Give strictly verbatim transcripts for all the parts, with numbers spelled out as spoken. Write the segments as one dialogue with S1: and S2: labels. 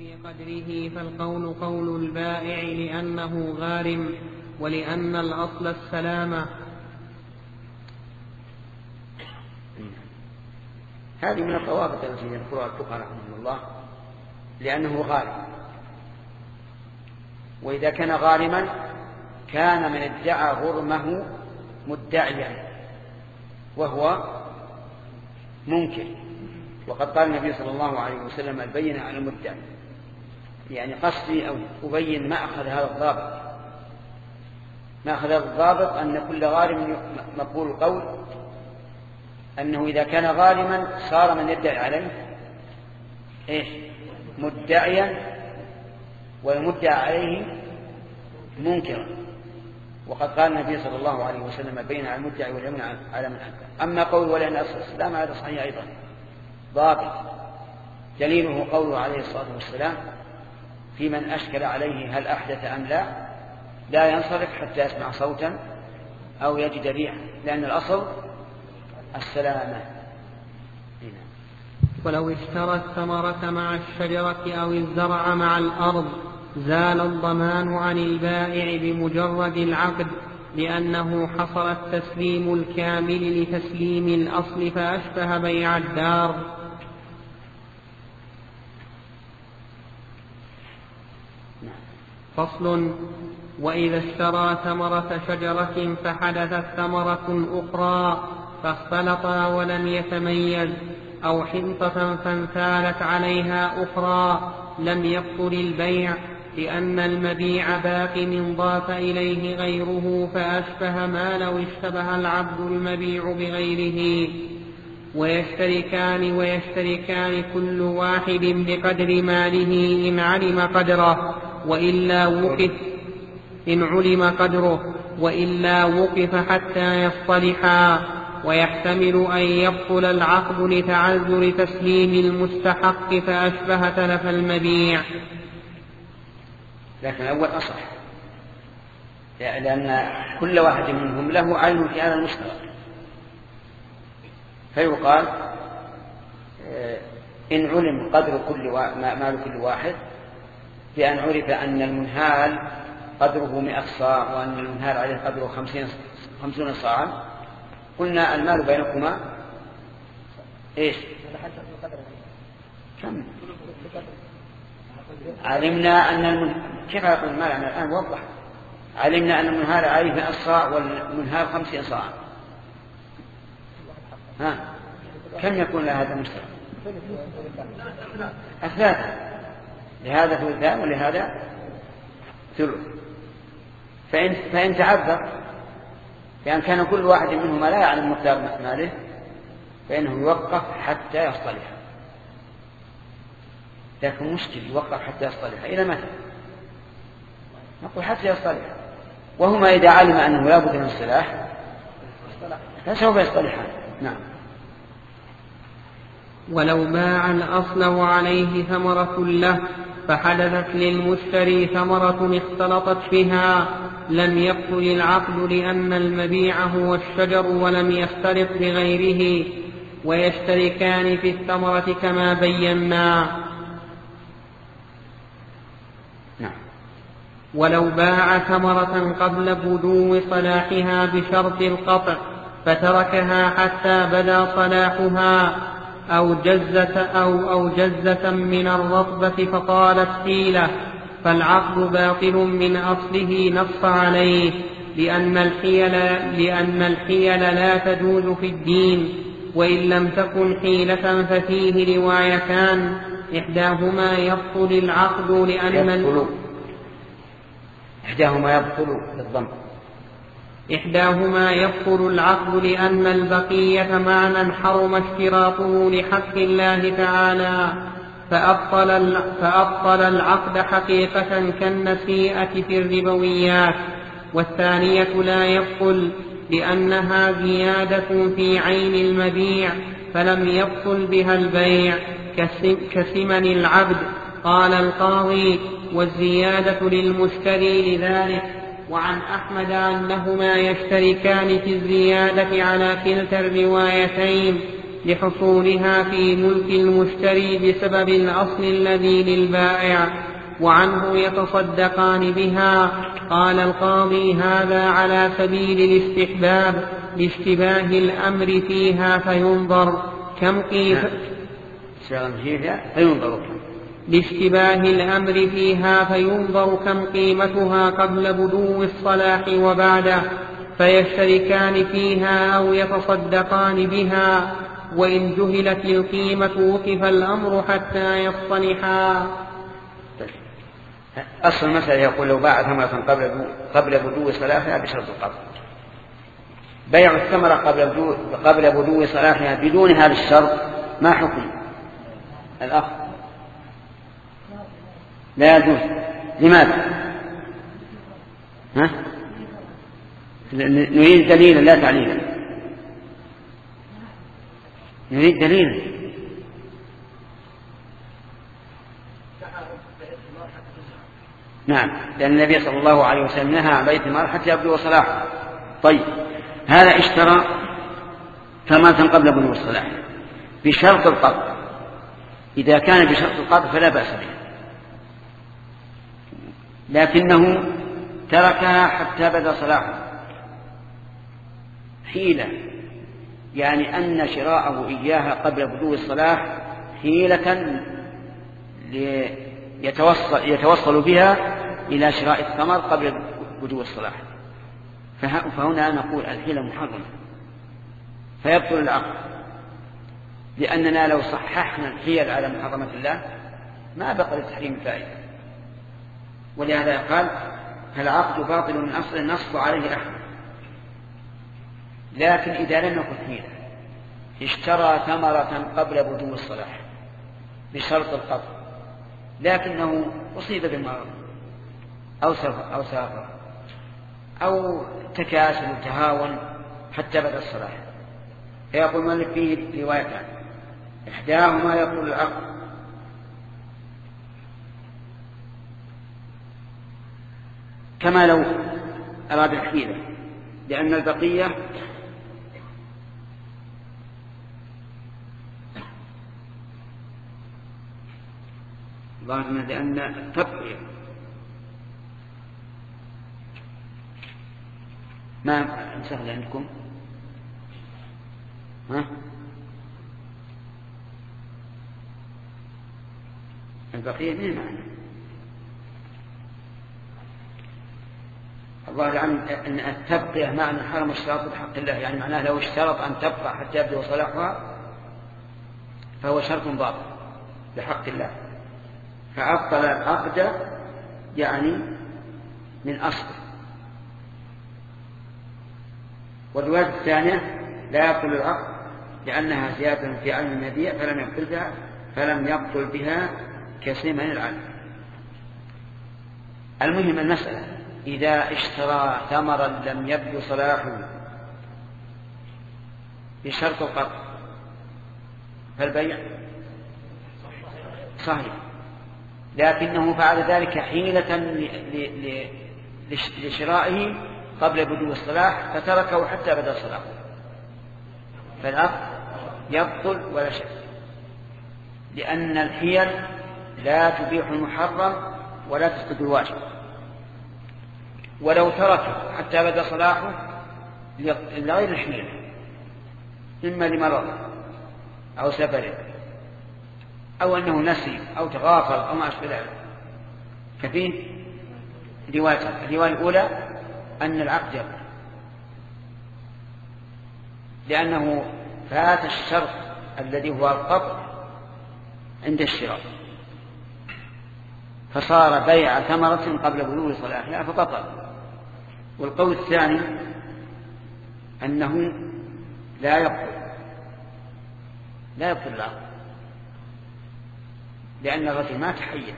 S1: في قدره فالقول قول البائع لأنه غارم، ولأن الأصل السلامة.
S2: هذه من الضوابط التي يذكرها الفقهاء رحمه الله، لأنه غارم. وإذا كان غارما كان من ادعى غرمه مدعيا وهو منكر، وقد قال النبي صلى الله عليه وسلم البينة على المدعي، يعني قصدي أو أبين ما أخذ هذا الضابط ما أخذ هذا الضابط أن كل غارم مقبول القول، أنه إذا كان غارما صار من يدعي عليه إيش مدعيا، والمدعى عليه منكرا. وقد قال النبي صلى الله عليه وسلم بين على المدعي واليمين على من أنكر. أما قول ولأن أصل السلام هذا صحيح أيضا ضابط، دليله قوله عليه الصلاة والسلام في من أشكل عليه هل أحدث أم لا لا ينصرف حتى يسمع صوتا أو يجد ريحا، لأن الأصل السلامة.
S1: ولو اشترى الثمرة مع الشجرة أو الزرع مع الأرض زال الضمان عن البائع بمجرد العقد، لأنه حصل التسليم الكامل لتسليم الأصل فأشبه بيع الدار. فصل: وإذا اشترى ثمرة شجرة فحدثت ثمرة أخرى فاختلطا ولم يتميز، أو حنطة فانثالت عليها أخرى، لم يبطل البيع، لأن المبيع باق من ضاف إليه غيره فأشبه ما لو اشتبه العبد المبيع بغيره. ويشتركان ويشتركان كل واحد بقدر ماله إن علم قدره وإلا وقف إن علم قدره وإلا وقف حتى يصطلحا. ويحتمل أن يبطل العقد لتعذر تسليم المستحق فأشبه تلف المبيع.
S2: لكن الأول أصح، لأن كل واحد منهم له عين في هذا المشترك، فيقال إن علم قدر كل مال كل واحد بأن عرف أن المنهال قدره مئة صاع وأن المنهال عليه قدره خمسين خمسون صاعا، قلنا المال بينكما إيش كم؟ علمنا أن المن... كيف يقول المال أنا الآن وضح، علمنا أن المنهال عليه مئة صاع والمنهال خمسين صاع، ها كم يكون لهذا المشترك؟ أثلاثة، لهذا ثلثان ولهذا ثلث. فإن, فإن تعذر لأن كان كل واحد منهما لا يعلم مقدار ماله فإنه يوقف حتى يصطلح. لكن مشكل يوقف حتى يصطلح إلى متى؟ نقول حتى يصطلح، وهما إذا علم أنه لا بد من الصلاح فسوف يصطلحان. نعم.
S1: ولو باع الأصل وعليه ثمرة له فحدثت للمشتري ثمرة اختلطت بها لم يبطل العقد، لأن المبيع هو الشجر ولم يختلط بغيره، ويشتركان في الثمرة كما بينا.
S2: نعم.
S1: ولو باع ثمرة قبل بدو صلاحها بشرط القطع فتركها حتى بدا صلاحها أو جزة, أو أو جزة من الرطبة فطالت حيلة، فالعقد باطل من أصله نص عليه، لأن الحيل, لأن الحيل لا تجوز في الدين، وإن لم تكن حيلة ففيه روايتان، إحداهما يبطل العقد لأن
S2: يبطل. إحداهما يبطل بالضم.
S1: إحداهما يبطل العقد لأن البقية معنى حرم اشتراطه لحق الله تعالى فأبطل, فأبطل العقد حقيقة كالنسيئة في الربويات. والثانية لا يبطل لأنها زيادة في عين المبيع فلم يبطل بها البيع كثمن العبد. قال القاضي: والزيادة للمشتري لذلك. وعن أحمد أنهما يشتركان في الزيادة على كلتا الروايتين، لحصولها في ملك المشتري بسبب الأصل الذي للبائع، وعنه يتصدقان بها. قال القاضي: هذا على سبيل الاستحباب لاشتباه الأمر فيها فينظر كم قيمة لاشتباه الأمر فيها فينظر كم قيمتها قبل بدو الصلاح وبعده، فيشتركان فيها أو يتصدقان بها. وإن جهلت القيمة وقف الأمر حتى يصطلحا.
S2: أصل المسألة يقول: لو باع ثمرة قبل قبل بدو صلاحها بشرط القبض. بيع الثمرة قبل بدو قبل بدو صلاحها بدون هذا الشرط ما حكم الأخ؟ لا يجوز. لماذا؟ ها؟ نريد دليلا لا تعليلا. نريد دليلا. نعم، لأن النبي صلى الله عليه وسلم نهى عن بيع الثمار حتى يبدو صلاحه. طيب، هذا اشترى ثمرة قبل بلوغ الصلاح بشرط القبض. إذا كان بشرط القبض فلا بأس به، لكنه تركها حتى بدا صلاحه حيلة، يعني أن شراءه إياها قبل بدو الصلاح حيلة يتوصل, يتوصل بها إلى شراء الثمر قبل بدو الصلاح. فهنا نقول الحيلة محرمة فيبطل العقد، لأننا لو صححنا الحيل على محرمة الله ما بقى للتحريم فائدة. ولهذا قال: فالعقد باطل من أصل النص عليه أحمد. لكن إذا لم يكن حيلة، اشترى ثمرة قبل بدو الصلاح بشرط القبض، لكنه أصيب بالمرض أو سافر أو سافر أو تكاسل وتهاون حتى بدا الصلاح، فيقول مالك فيه روايتان: إحداهما يقول العقد كما لو أراد الحيلة، لأن البقية ظاهرنا لأن التبقية ما سهل عندكم. ها؟ البقية من معنى الله يعلم أن التبقية معنى حرم الشراط بحق الله، يعني معناه لو اشترط أن تبقى حتى يبدو صلاحها فهو شرط باطل بحق الله، فأبطل العقد يعني من أصله. والرواية الثانية: لا يبطل العقد لأنها زيادة في علم المبيع فلم يبطل بها فلم يبطل بها كثمن العلم. المهم المسألة إذا اشترى ثمرا لم يبدو صلاحه بشرط القبض فالبيع صحيح، لكنه فعل ذلك حيلة لشرائه قبل بدو الصلاح فتركه حتى بدا صلاحه، فالعقد يبطل ولا شك، لأن الحيل لا تبيح المحرم ولا تفسد الواجب. ولو تركه حتى بدا صلاحه لغير الحيل، إما لمرض أو سفر أو أنه نسي أو تغافل أو ما أشبه ذلك، ففيه روايتين: الرواية الأولى أن العقد يبطل لأنه فات الشرط الذي هو القبض عند الشراء، فصار بيع ثمرة قبل بلوغ صلاحها فبطل. والقول الثاني أنه لا يبطل لا يبطل العقد، لأن الرجل ما تحيل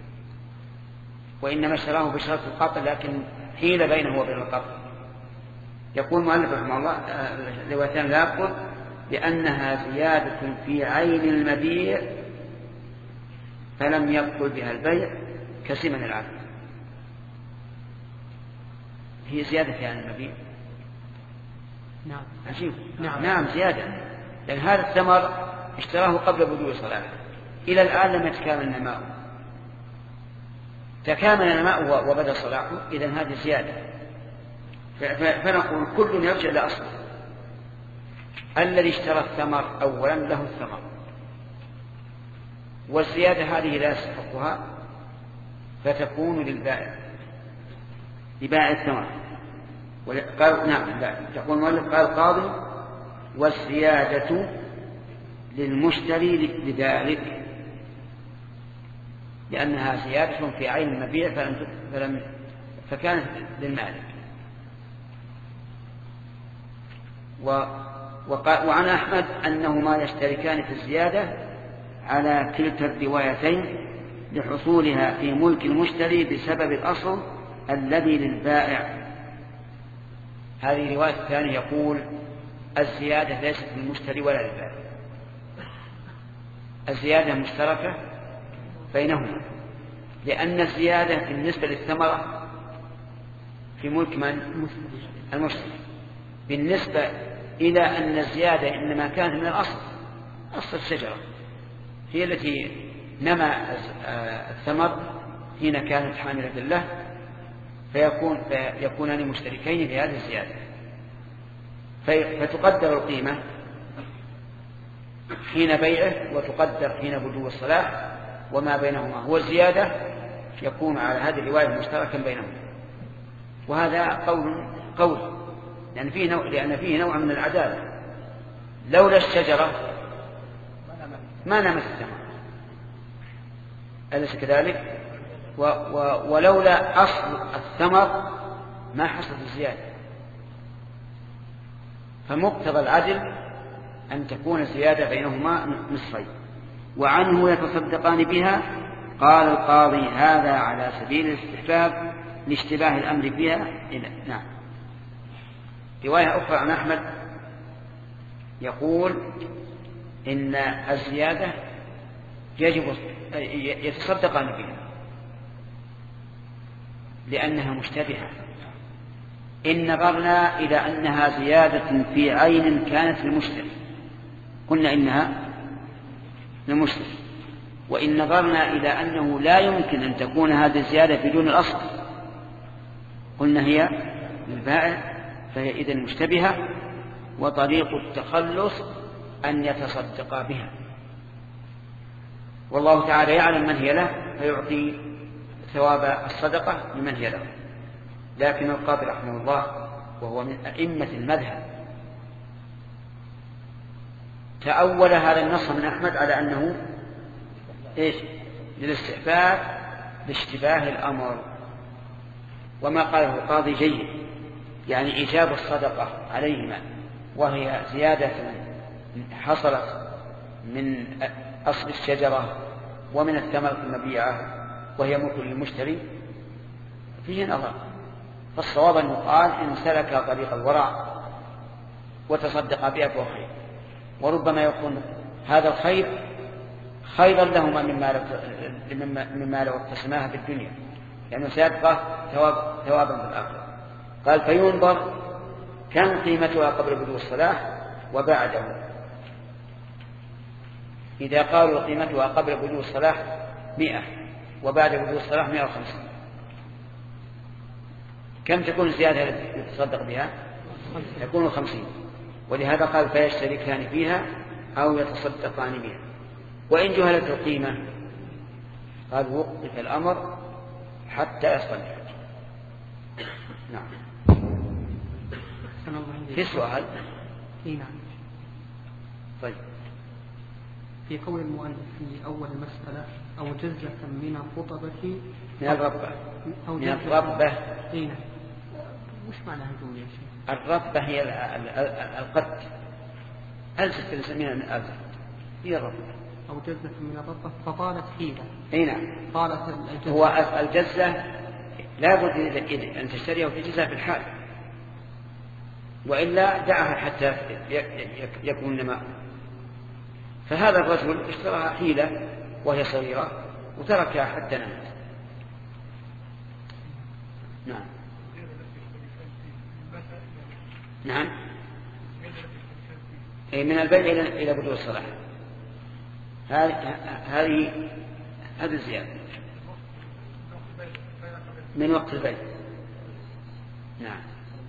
S2: وإنما اشتراه بشرط القبض، لكن حيل بينه وبين القبض. يقول المؤلف رحمه الله: روايتان لا يبطل لأنها زيادة في عين المبيع فلم يبطل بها البيع كثمن العقد. هي زيادة في عين المبيع.
S1: نعم
S2: عجيب.
S1: نعم.
S2: نعم زيادة، لأن هذا الثمر اشتراه قبل بدو صلاحه، إلى الآن لم يتكامل نماؤه. تكامل نماؤه وبدأ صلاحه، إذن هذه زيادة. فنقول كل يرجع إلى أصله. الذي اشترى الثمر أولا له الثمر، والزيادة هذه لا يستحقها، فتكون للبائع لبائع الثمر. قال نعم يقول المؤلف قال القاضي والزيادة للمشتري لذلك، لأنها زيادة في عين المبيع فلم فلم فكانت للمالك. وعن أحمد أنهما يشتركان في الزيادة على كلتا الروايتين لحصولها في ملك المشتري بسبب الأصل الذي للبائع. هذه الرواية الثانية يقول الزيادة ليست للمشتري ولا للبائع، الزيادة مشتركة بينهما، لأن الزيادة بالنسبة للثمرة في ملك من؟ المشتري. بالنسبة إلى أن الزيادة إنما كانت من الأصل، أصل الشجرة هي التي نمى الثمر حين كانت حاملة له، فيكون فيكونان مشتركين في هذه الزيادة، فتقدر القيمة حين بيعه وتقدر حين بدو الصلاح، وما بينهما هو الزيادة يكون على هذه الرواية مشتركا بينهما. وهذا قول قول لأن فيه نوع لأن فيه نوع من العدالة. لولا الشجرة ما نمت الثمر، أليس كذلك؟ و و ولولا أصل الثمر ما حصلت الزيادة. فمقتضى العدل أن تكون الزيادة بينهما نصفين. وعنه يتصدقان بها. قال القاضي هذا على سبيل الاستحباب لاشتباه الأمر بها. نعم. رواية أخرى عن أحمد يقول إن الزيادة يجب يتصدقان بها لأنها مشتبهة. إن نظرنا إلى أنها زيادة في عين كانت للمشتري قلنا إنها للمشتري، وإن نظرنا إلى أنه لا يمكن أن تكون هذه الزيادة بدون الأصل قلنا هي للبائع، فهي إذن مشتبهة، وطريق التخلص أن يتصدق بها. والله تعالى يعلم من هي له فيعطي ثواب الصدقة لمن هي له. لكن القاضي رحمه الله وهو من أئمة المذهب تأول هذا النص من أحمد على أنه إيش؟ للاستحباب لاشتباه الأمر. وما قاله القاضي جيد، يعني إيجاب الصدقة عليهما وهي زيادة حصلت من أصل الشجرة ومن الثمرة المبيعة وهي ملك للمشتري فيه نظر. فالصواب أن يقال إن سلك طريق الورع وتصدق بها فهو خير، وربما يكون هذا الخير خيرا لهما مما لو اقتسماها في الدنيا، لأنه سيبقى ثواب ثوابا في الآخرة. قال فينظر كم قيمتها قبل بدو الصلاح وبعده. إذا قالوا قيمتها قبل بدو الصلاح مئة وبعد بدو الصلاح مئة وخمسين، كم تكون الزيادة التي يتصدق بها؟ تكون خمسين. ولهذا قال فيشتركان فيها أو يتصدقان بها. وإن جهلت القيمة قال وقف الأمر حتى يصطلح. نعم. في سؤال؟
S1: إيه نعم.
S2: طيب.
S1: في قول المؤلف في أول المسألة أو جزة من الرطبة
S2: من الرطبة من الرطبة
S1: إيه نعم. وش معنى هذول يا شيخ؟
S2: الرطبة هي القد، ألزة نسميها من ألزة هي الرطبة.
S1: أو جزة من الرطبة فطالت حيلة.
S2: إيه نعم.
S1: طالت الجزة.
S2: هو الجزة لا بد أن تشتريها وتجزها في الحال، وإلا دعها حتى يكون نماء. فهذا الرجل اشتراها حيلة وهي صغيرة وتركها حتى نمت. نعم. نعم. أي من البيع إلى بدو الصلاح. هذه هذه هذه الزيادة من وقت البيع. نعم.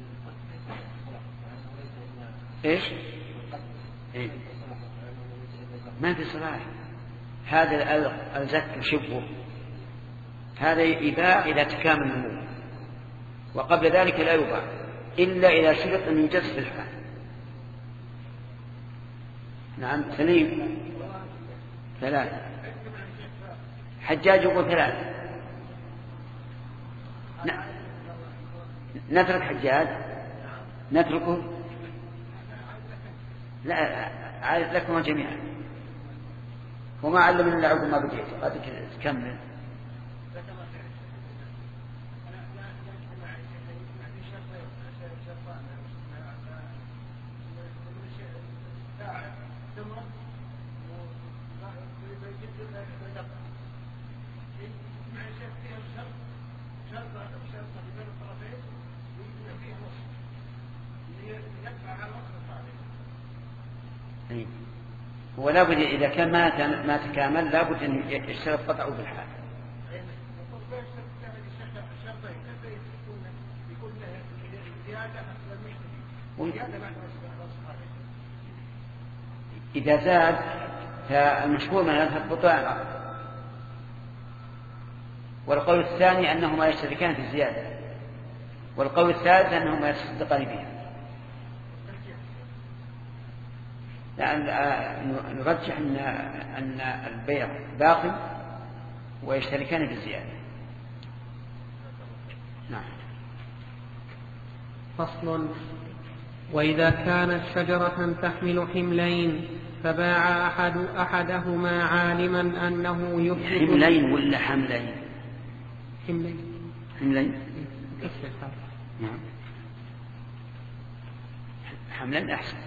S2: إيش؟ إيه؟ ما في صلاح. هذا الزك شبه هذا يباع إذا تكامل النمو، وقبل ذلك لا يباع إلا إذا شرط أن يجز في الحال. نعم. سليم ثلاثة. حجاج يقول ثلاثة. نترك حجاج نتركه. لا عارف لكم جميعا وما علمنا إلا عقب ما بديت. قد تكمل. ولا بد إذا كان ما ما تكامل لا بد أن يشترط قطعه بالحال. إذا زاد فالمشهور من هذا البطلان، والقول الثاني أنهما يشتركان في الزيادة، والقول الثالث أنهما يصدقان بها. نرجح أن أن البيع باقي ويشتركان في الزيادة. نعم.
S1: فصل. وإذا كانت شجرة تحمل حملين فباع أحد أحدهما عالما أنه يفسد.
S2: حملين ولا حملين؟
S1: حملين.
S2: حملين. نعم. حملين أحسن.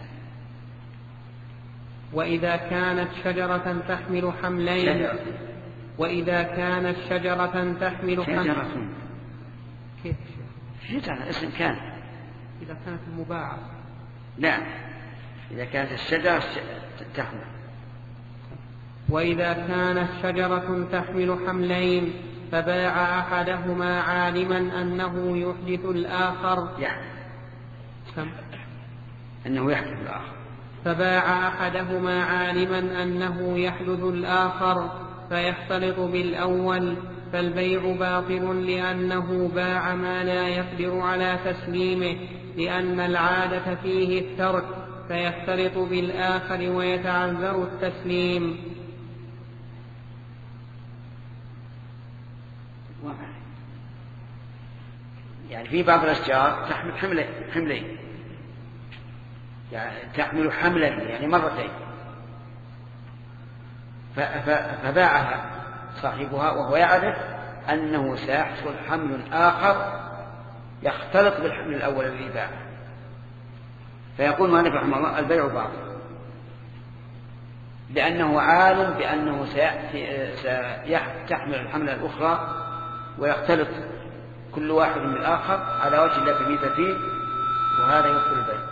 S1: وإذا كانت شجرة تحمل حملين شجرة. وإذا كانت شجرة تحمل حملين. كيف
S2: شجرة اسم كان.
S1: إذا كانت المباعة.
S2: لا إذا كانت الشجرة تحمل.
S1: وإذا كانت شجرة تحمل حملين فباع أحدهما عالما أنه يحدث الآخر.
S2: يعني أنه يحدث الآخر.
S1: فباع أحدهما عالما أنه يحدث الآخر فيختلط بالأول، فالبيع باطل لأنه باع ما لا يقدر على تسليمه، لأن العادة فيه الترك، فيختلط بالآخر ويتعذر التسليم.
S2: يعني في بعض الأشجار تحمل حملين حملين يعني تحمل حملا يعني مرتين، فباعها صاحبها وهو يعرف أنه سيحصل حمل آخر يختلط بالحمل الأول الذي باعه، فيقول مالك رحمه الله البيع باطل لأنه عالم بأنه سيحمل الحملة الأخرى ويختلط كل واحد من الآخر على وجه لا تمييز فيه، وهذا يبطل البيع.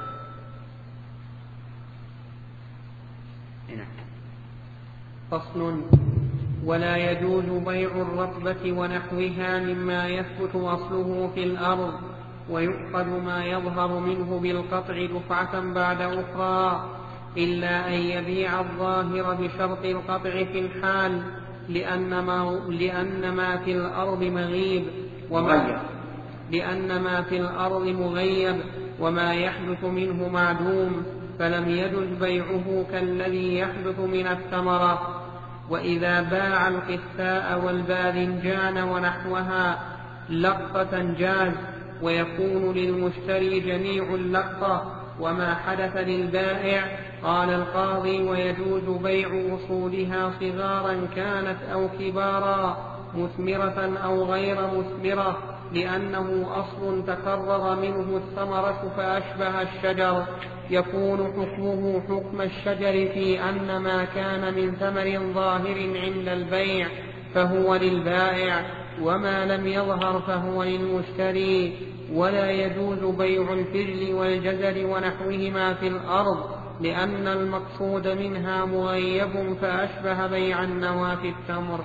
S1: فصل. ولا يجوز بيع الرطبة ونحوها مما يثبت أصله في الأرض ويؤخذ ما يظهر منه بالقطع دفعة بعد أخرى، إلا أن يبيع الظاهر بشرط القطع في الحال، لأن ما, لأن ما في الأرض مغيب وما لأن ما في الأرض مغيب وما يحدث منه معدوم، فلم يجز بيعه كالذي يحدث من الثمرة. وإذا باع القثاء والباذنجان ونحوها لقطة جاز، ويكون للمشتري جميع اللقطة وما حدث للبائع. قال القاضي: ويجوز بيع أصولها صغارا كانت أو كبارا، مثمرة أو غير مثمرة، لأنه أصل تكرر منه الثمرة فأشبه الشجر، يكون حكمه حكم الشجر في أن ما كان من ثمر ظاهر عند البيع فهو للبائع، وما لم يظهر فهو للمشتري. ولا يجوز بيع الفجل والجزر ونحوهما في الأرض، لأن المقصود منها مغيب فأشبه بيع النوى في التمر.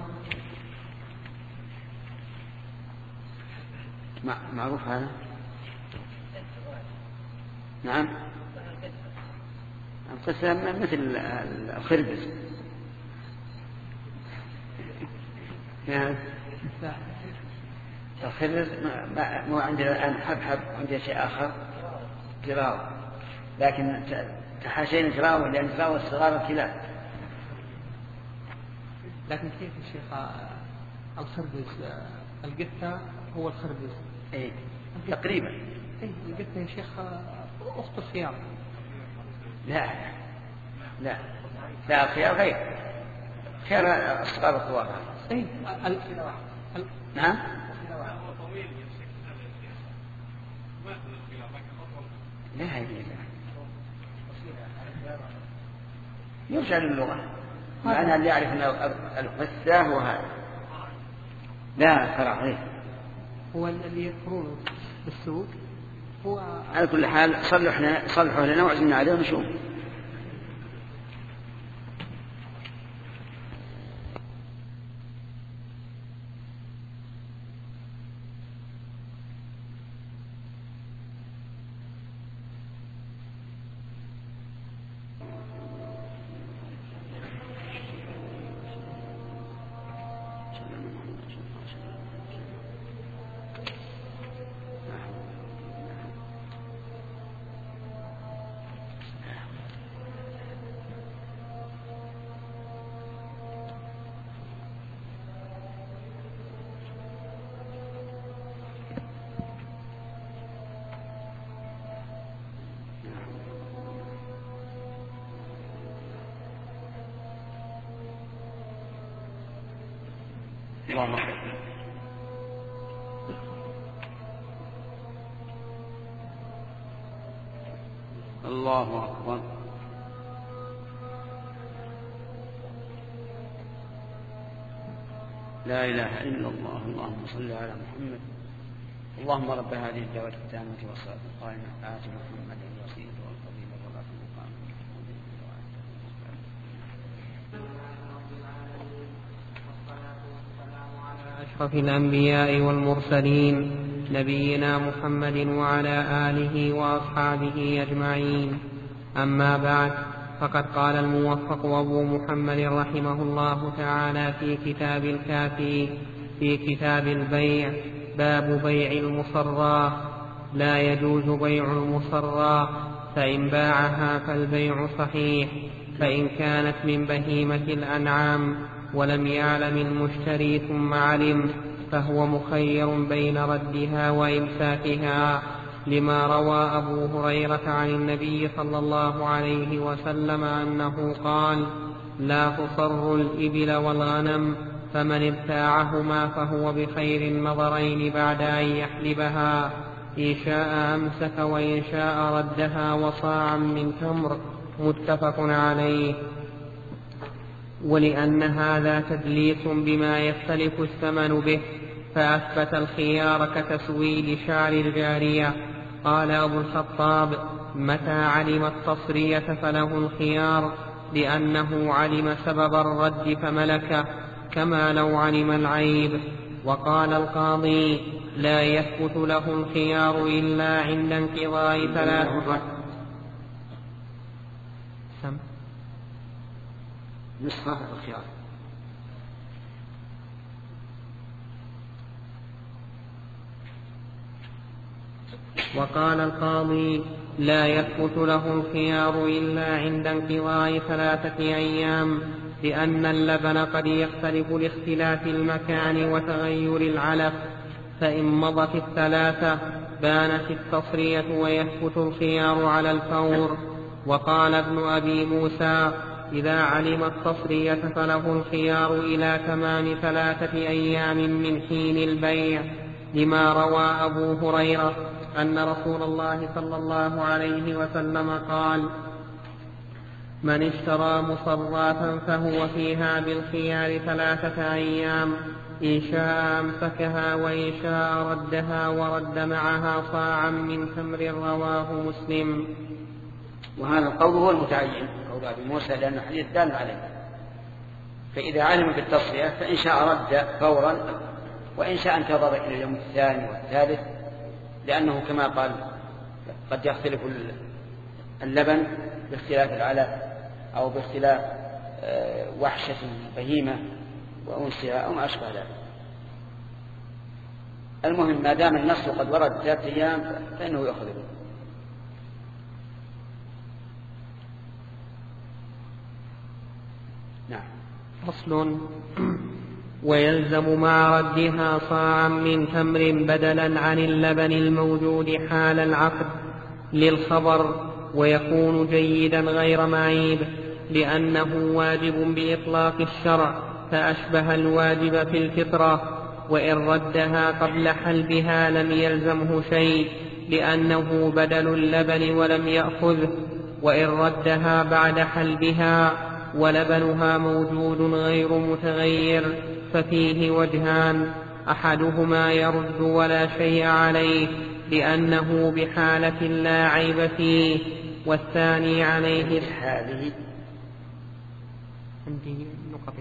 S2: معروف هذا؟ نعم. القسم مثل الخربز الخربز مو عندنا الآن حبحب، عندنا شيء آخر جراو، لكن تحاشينا جراو لأن جراو الصغار الكلاب.
S1: لكن كيف الشيخ الخربز القطة هو الخربز؟
S2: اي تقريبا.
S1: اي القطة يا شيخ أخت الخيار.
S2: لا لا لا الخيار غير خيار الصغار الصغار.
S1: اي ال... ال...
S2: نعم. لا هي يرجع للغة، معنى اللي يعرف أن القسة هو هذا. لا صراحة
S1: هو اللي يذكرونه بالسوق هو.
S2: على كل حال صلحنا صلحوا لنا وعزمنا عليه ونشوف. الله أكبر. الله أكبر. لا إله إلا الله. اللهم صل على محمد. اللهم رب هذه الدعوة التامة والصلاة القائمة آت محمد الوسيلة والفضيلة والرفعة المقام.
S1: أشرف الأنبياء والمرسلين نبينا محمد وعلى آله وأصحابه أجمعين. أما بعد، فقد قال الموفق أبو محمد رحمه الله تعالى في كتاب الكافي في كتاب البيع باب بيع المصرى: لا يجوز بيع المصرى، فإن باعها فالبيع صحيح، فإن كانت من بهيمة الأنعام ولم يعلم المشتري ثم علم فهو مخير بين ردها وإمساكها، لما روى أبو هريرة عن النبي صلى الله عليه وسلم أنه قال: لا تصر الإبل والغنم، فمن ابتاعهما فهو بخير النظرين بعد أن يحلبها، إن شاء أمسك وإن شاء ردها وصاعا من تمر. متفق عليه. ولأن هذا تدليس بما يختلف الثمن به، فأثبت الخيار كتسويد شعر الجارية. قال أبو الخطاب: متى علم التصرية فله الخيار، لأنه علم سبب الرد فملكه، كما لو علم العيب. وقال القاضي: لا يثبت له الخيار إلا عند انقضاء ثلاث سم
S2: نصف الخيار.
S1: وقال القاضي: لا يثبت له الخيار إلا عند انقضاء ثلاثة أيام، لأن اللبن قد يختلف لاختلاف المكان وتغير العلف، فإن مضت الثلاثة بانت التصرية ويثبت الخيار على الفور. وقال ابن أبي موسى: إذا علم التصرية فله الخيار إلى تمام ثلاثة أيام من حين البيع، لما روى أبو هريرة أن رسول الله صلى الله عليه وسلم قال: من اشترى مصراة فهو فيها بالخيار ثلاثة أيام، إن شاء أمسكها وإن شاء ردها ورد معها صاعا من تمر. رواه مسلم.
S2: وهذا القول هو المتعين قول أبي موسى لأن الحديث دال عليه. فإذا علم بالتصفية فإن شاء رد فورا وإن شاء انتظر إلى اليوم الثاني والثالث، لأنه كما قال قد يختلف اللبن باختلاف العلف أو باختلاف وحشة البهيمة وأنسها أو ما أشبه ذلك. المهم ما دام النص قد ورد ثلاثة أيام فإنه يأخذ به. نعم.
S1: فصل. ويلزم مع ردها صاعا من تمر بدلا عن اللبن الموجود حال العقد للخبر، ويكون جيدا غير معيب، لأنه واجب بإطلاق الشرع فأشبه الواجب في الفطرة. وإن ردها قبل حلبها لم يلزمه شيء لأنه بدل اللبن ولم يأخذه. وإن ردها بعد حلبها ولبنها موجود غير متغير ففيه وجهان: أحدهما يرد ولا شيء عليه لأنه بحالة لا عيب فيه، والثاني عليه
S2: هذه
S1: عندي نقطة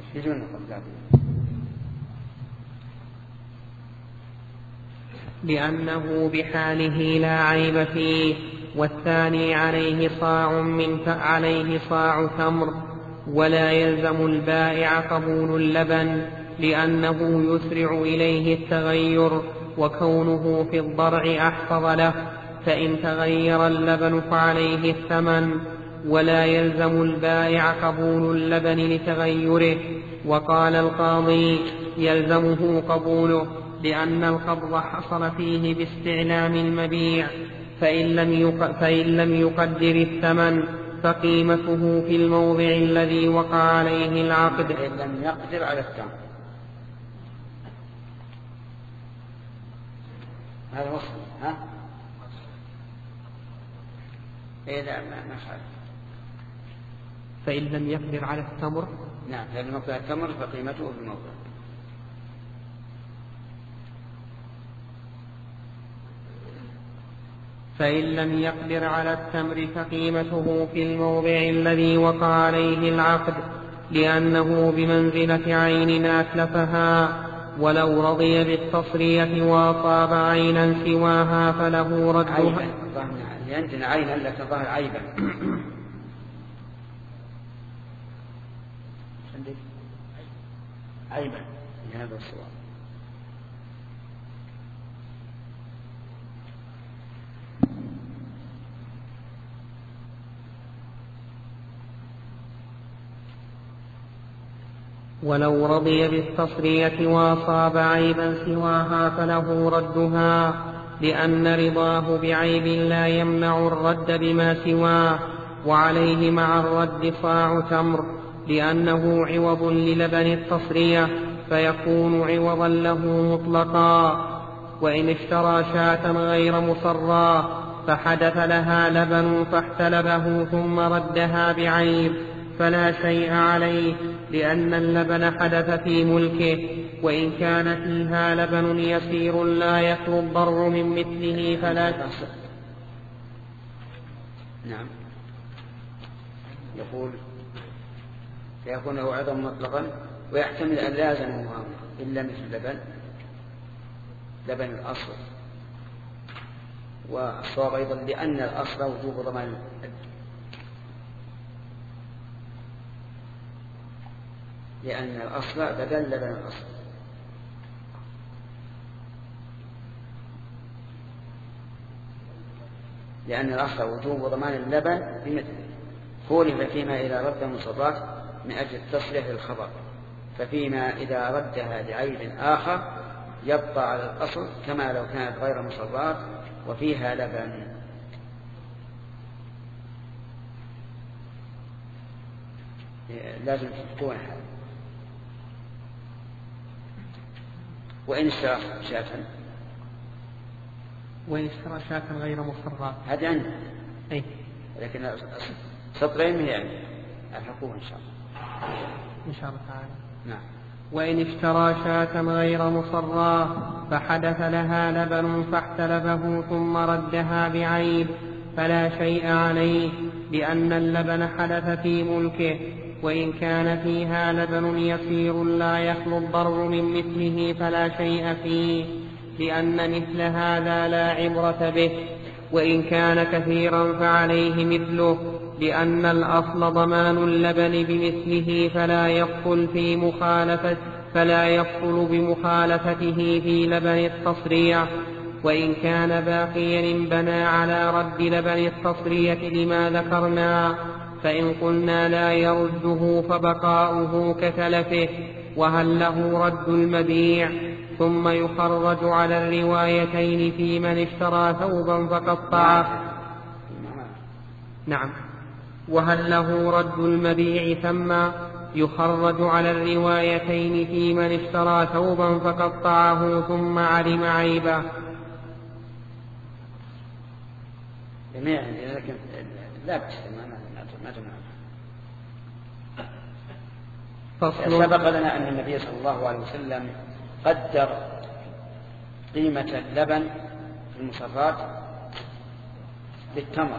S1: لأنه بحاله لا عيب فيه، والثاني عليه صاع من عليه صاع تمر. ولا يلزم البائع قبول اللبن لأنه يسرع إليه التغير، وكونه في الضرع أحفظ له، فإن تغير اللبن فعليه الثمن. ولا يلزم البائع قبول اللبن لتغيره. وقال القاضي: يلزمه قبوله لأن القبض حصل فيه باستعلام المبيع، فإن لم فإن لم يقدر الثمن فقيمته في الموضع الذي وقع عليه العقد.
S2: إن لم يقدر على الثمن هذا وصل ها؟ إيه لا ما خالف.
S1: فإن لم يقدر على التمر
S2: نعم فإن لم يقدر التمر فقيمته في الموضع.
S1: فإن لم يقدر على التمر فقيمته في الموضع الذي وقع عليه العقد، لأنه بمنزلة عين أتلفها. ولو رضي بالتصرية وأصاب عينا سواها فله ردها.
S2: عندنا عينا لا تظهر عيبا. عيبا لهذا السؤال.
S1: ولو رضي بالتصرية وأصاب عيبا سواها فله ردها، لأن رضاه بعيب لا يمنع الرد بما سواه. وعليه مع الرد صاع تمر، لأنه عوض للبن التصرية فيكون عوضا له مطلقا. وإن اشترى شاة غير مصرى فحدث لها لبن فاحتلبه ثم ردها بعيب فلا شيء عليه، لأن اللبن حدث في ملكه. وإن كان فيها لبن يسير لا يخلو الضر من مثله فلا تصح.
S2: نعم. يقول فيكون له عظم مطلقا، ويحتمل أن لا يلزمه إلا مثل لبن لبن الأصل. والصواب أيضا لأن الأصل وجوب ضمان لأن الأصل بدل لبن الأصل. لأن الأصل وجوب ضمان اللبن بمثله. خولف فيما إذا رد المصرات من أجل التصريح للخبر، ففيما إذا ردها لعيب آخر يبقى على الأصل كما لو كانت غير مصرات وفيها لبن. لازم تكون هذا. وإن اشترى شاة
S1: وإن اشترى شاة غير مصرات
S2: هذا عنده
S1: أي،
S2: لكن سطرين هي يعني الحكومة إن شاء الله
S1: إن شاء الله تعالى.
S2: نعم.
S1: وإن اشترى شاة غير مصراه فحدث لها لبن فاحتلبه ثم ردها بعيب فلا شيء عليه، لأن اللبن حدث في ملكه، وإن كان فيها لبن يسير لا يخلو الضر من مثله فلا شيء فيه، لأن مثل هذا لا عبرة به. وإن كان كثيرا فعليه مثله، لأن الأصل ضمان اللبن بمثله فلا يبطل في مخالفة فلا يبطل بمخالفته في لبن التصريع. وإن كان باقيا انبنى على رد لبن التصرية لما ذكرنا، فإن قلنا لا يرده فبقاؤه كتلفه. وهل له رد المبيع؟ ثم يخرج على الروايتين في من اشترى ثوبا فقطعه. نعم. وهل له رد المبيع ثم يخرج على الروايتين في من اشترى ثوبا فقطعه ثم علم عيبه.
S2: جميعا لكن لا بأس ما تمنع. سبق لنا أن النبي صلى الله عليه وسلم قدر قيمة اللبن في المصرات بالتمر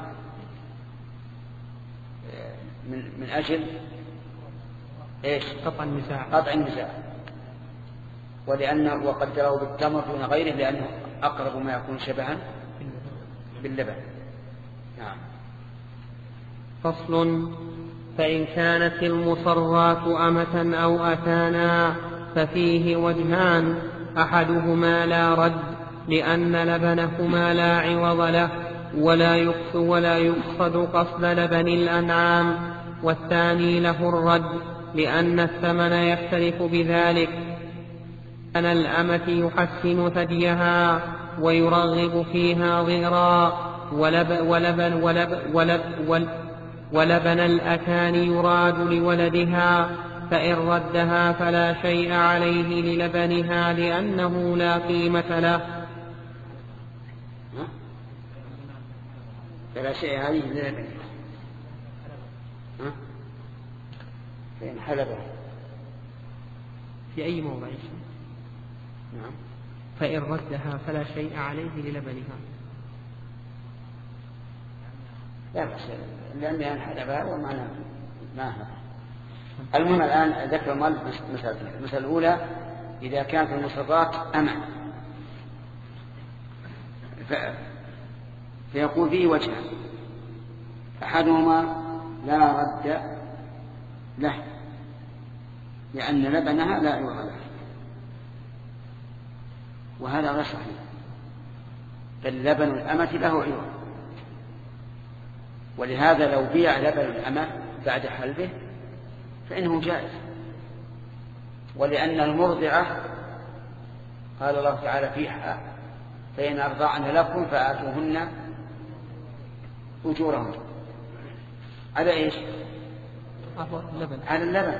S2: من, من أجل إيش؟
S1: قطع النزاع.
S2: قطع النزاع. ولأنه وقدره بالتمر دون غيره لأنه أقرب ما يكون شبها باللبن. نعم.
S1: فصل. فإن كانت المصرات أمة أو أتانا ففيه وجهان، أحدهما لا رد لأن لبنهما لا عوض له ولا يقصد, ولا يقصد قصد لبن الأنعام، والثاني له الرد لأن الثمن يختلف بذلك. أن الأمة يحسن ثديها ويرغب فيها ضئرا، ولب ولبن, ولب ولب ولب ولبن الأتان يراد لولدها، فإن ردها فلا شيء عليه للبنها لأنه لا قيمة له.
S2: فلا شيء عليه للبنها فإن حلبها
S1: في أي موضع.
S2: نعم.
S1: فإن ردها فلا شيء عليه للبنها.
S2: لا بس لأنها حلبها ومعنى ما هذا. المهم الآن ذكر المؤلف مسألتين. المسألة الأولى إذا كانت المصرات أمة فيقول فيه وجهان، أحدهما لا رد له لأن لبنها لا عوض له، وهذا غير صحيح، بل لبن الأمة له عوض. ولهذا لو بيع لبن الأمة بعد حلبه فإنه جائز، ولأن المرضعة قال الله تعالى فيها فإن أرضعن لكم فآتوهن أجورهن على إيش؟
S1: اللبن.
S2: على اللبن.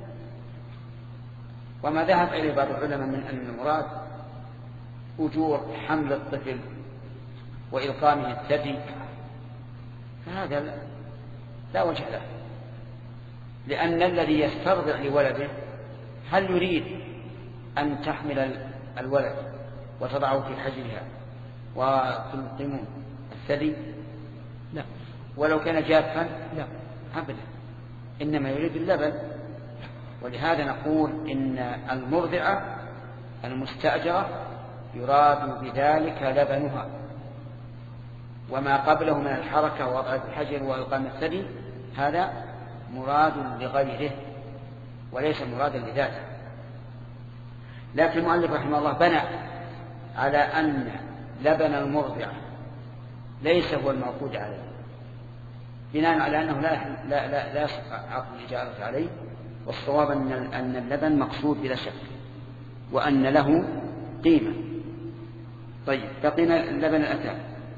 S2: وما ذهب إليه بعض العلماء من أن المراد أجور حمل الطفل وإلقامه الثدي، فهذا لا وجه له، لأن الذي يسترضع لولده هل يريد أن تحمل الولد وتضعه في حجرها وتلقم الثدي؟
S1: لا.
S2: ولو كان جافا؟
S1: لا
S2: أبدا، إنما يريد اللبن. ولهذا نقول إن المرضعة المستأجرة يراد بذلك لبنها، وما قبله من الحركة ووضع الحجر وإلقام الثدي هذا مراد لغيره وليس مرادا لذاته. لكن المؤلف رحمه الله بنى على أن لبن المرضعة ليس هو المعقود عليه، بناء على أنه لا لا لا, لا يصح عقد الإجارة عليه، والصواب أن أن اللبن مقصود بلا شك وأن له قيمة. طيب بقينا لبن الأتان.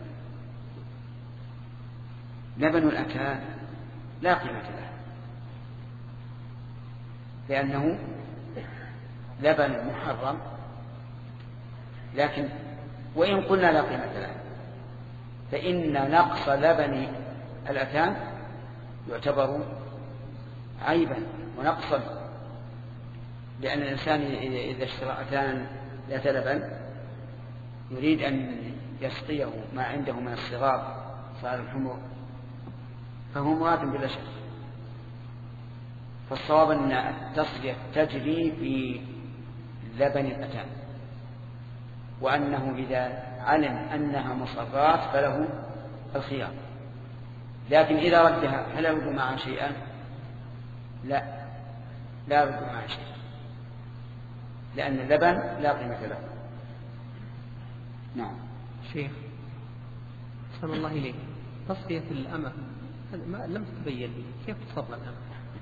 S2: لبن الأتان لا قيمة له لأنه لبن محرم، لكن وإن قلنا لا قيمة له فإن نقص لبن الأتان يعتبر عيبا ونقصا، لأن الإنسان إذا اشترى أتانا ذات لبن يريد أن يسقيه ما عنده من الصغار صار الحمر فهو مراد بلا شك. فالصواب أن التصفية تجري في لبن الأتان، وأنه إذا علم أنها مصرات فله الخيار. لكن إذا ردها هل يرد معها شيئا؟ لا، لا يرد معها شيئا، لأن اللبن لا قيمة له. نعم.
S1: شيخ أحسن الله إليك، تصفية الأمة لم تتبين لي، كيف تصفى الأمة؟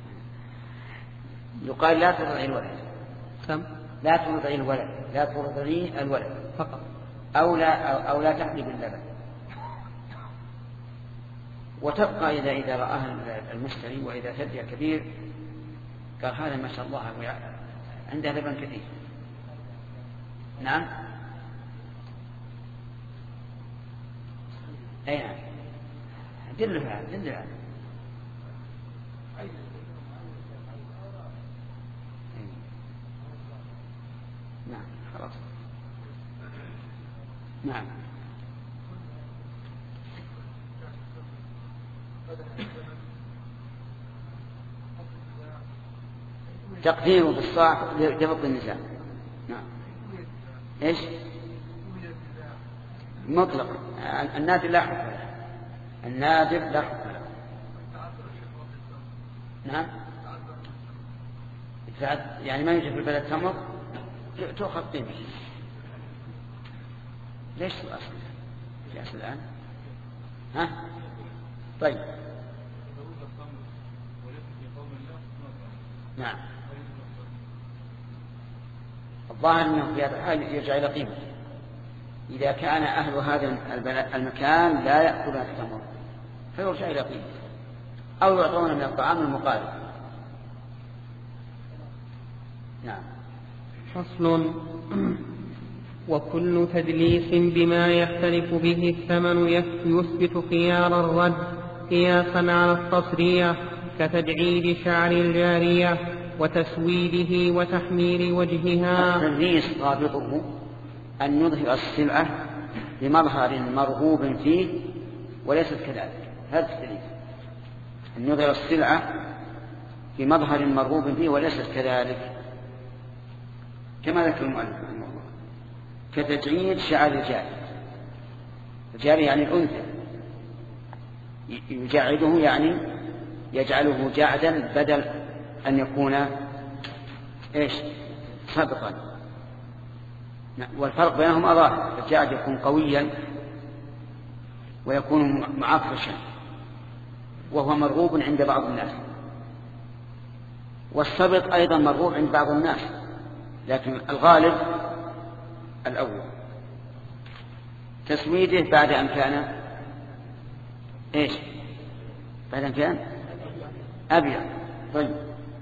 S2: يقال لا ترضعي الولد.
S1: سم؟
S2: لا ترضعي الولد، لا ترضعي الولد
S1: فقط،
S2: أو لا أو, أو لا تحلب اللبن. وتبقى إذا إذا رآها المشتري وإذا ثدي كبير قال هذا ما شاء الله عنده لبن كثير. نعم. أي نعم. دلها دلها. نعم خلاص. نعم. تقديره بالصاع لضبط النزاع. نعم. ايش؟ مطلق. النادر لا حكم له. النادر لا حكم له. نعم. يعني ما يوجد في البلد تمر تؤخذ قيمة. ليش الأصل؟ الأصل الآن؟ ها؟ طيب. نعم. الظاهر أنه في هذا الحال يرجع إلى قيمة. إذا كان أهل هذا المكان لا يأكلون التمر فيرجع إلى قيمة، أو يعطون من الطعام المقارب. نعم.
S1: فصل. وكل تدليس بما يختلف به الثمن يثبت خيار الرد قياسا على التصرية، كتجعيد شعر الجارية وتسويده وتحمير وجهها.
S2: التدليس ضابطه أن يظهر السلعة بمظهر مرغوب فيه وليست كذلك. هذا التدليس، أن يظهر السلعة بمظهر مرغوب فيه وليست كذلك، كما ذكر المؤلف رحمه الله. كتجعيد شعر الجارية. الجارية يعني الأنثى، يجعده يعني يجعله جعدا بدل أن يكون إيش صدقا. والفرق بينهما ظاهر. الجعد يكون قويا ويكون معفشا وهو مرغوب عند بعض الناس، والسبط أيضا مرغوب عند بعض الناس، لكن الغالب الأول. تسويده بعد أن كان إيش؟ بعد أن كان أبيض. طيب.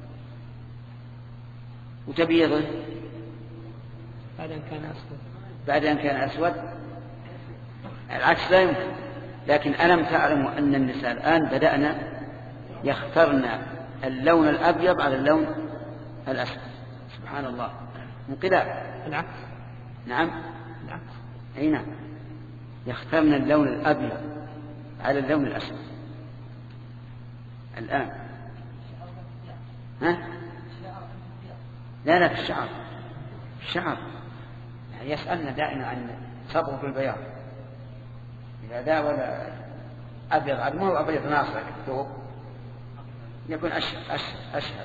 S2: وتبييضه
S1: بعد أن كان أسود.
S2: بعد أن كان أسود. العكس لا يمكن. لكن ألم تعلموا أن النساء الآن بدأنا يخترن اللون الأبيض على اللون الأسود؟ سبحان الله، انقلاب.
S1: العكس.
S2: نعم
S1: العكس.
S2: أي نعم، يخترن اللون الأبيض على اللون الأسود الآن. ها؟ لا لا، في الشعر. الشعر يعني يسألنا دائما عن صبغ البياض، إذا ذا ولا أبيض عد مو أبيض ناصر الثوب يكون أشهر أشهر.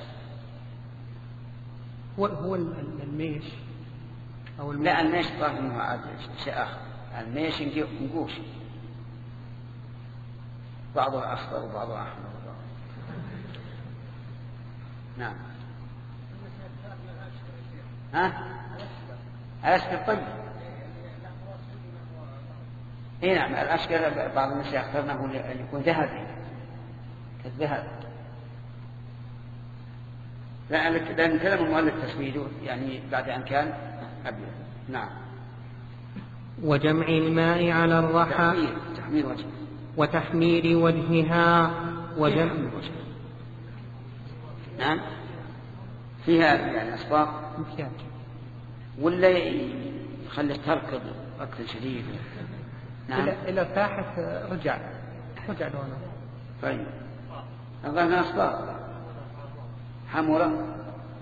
S1: هو هو الميش أو الميش.
S2: لا، الميش ظاهر أنه عاد شيء آخر. الميش نقوش، بعضه أصفر وبعضه أحمر. نعم. ها؟ الأشكال طيب. إيه نعم، الأشكال بعض الناس يختارنه أن يكون ذهبي كالذهب. لأن كلام المؤلف تسويده يعني بعد أن كان أبيض. نعم.
S1: وجمع الماء على الرحى.
S2: تحمير, تحمير وجه.
S1: وتحمير وجهها وجمع
S2: وجه. نعم. فيها يعني أسباب
S1: مكياج،
S2: ولا يخلي تركض ركض شديد. نعم.
S1: إلى فاحت رجع رجع لونه.
S2: طيب. أظن أصبار حمرة.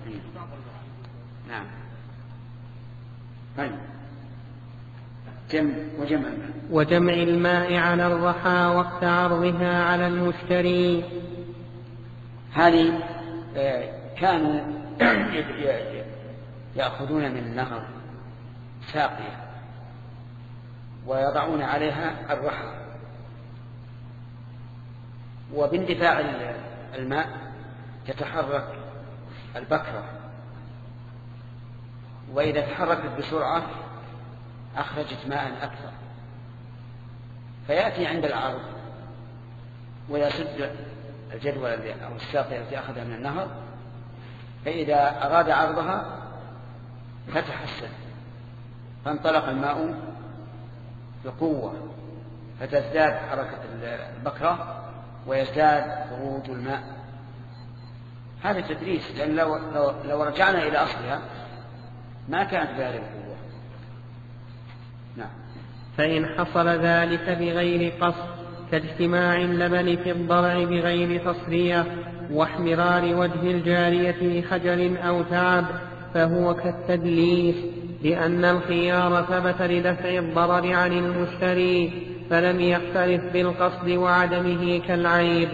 S2: نعم. طيب. جمع وجمع الماء
S1: وجمع الماء على الرحى وقت عرضها على المشتري.
S2: هذه كانوا يأخذون من النهر ساقية ويضعون عليها الرحى، وباندفاع الماء تتحرك البكرة، وإذا تحركت بسرعة أخرجت ماء أكثر، فيأتي عند العرض ويسد الجدول أو الساقية التي أخذها من النهر، فإذا أراد عرضها فتح السد فانطلق الماء بقوة، فتزداد حركة البكرة ويزداد خروج الماء. هذا تدريس، لأن لو, لو, لو رجعنا إلى أصلها ما كانت بهذه القوة. نعم.
S1: فإن حصل ذلك بغير قصد كاجتماع اللبن في الضرع بغير تصرية واحمرار وجه الجارية لخجل أو تعب فهو كالتدليس، لأن الخيار ثبت لدفع الضرر عن المشتري فلم يختلف بالقصد وعدمه كالعيب.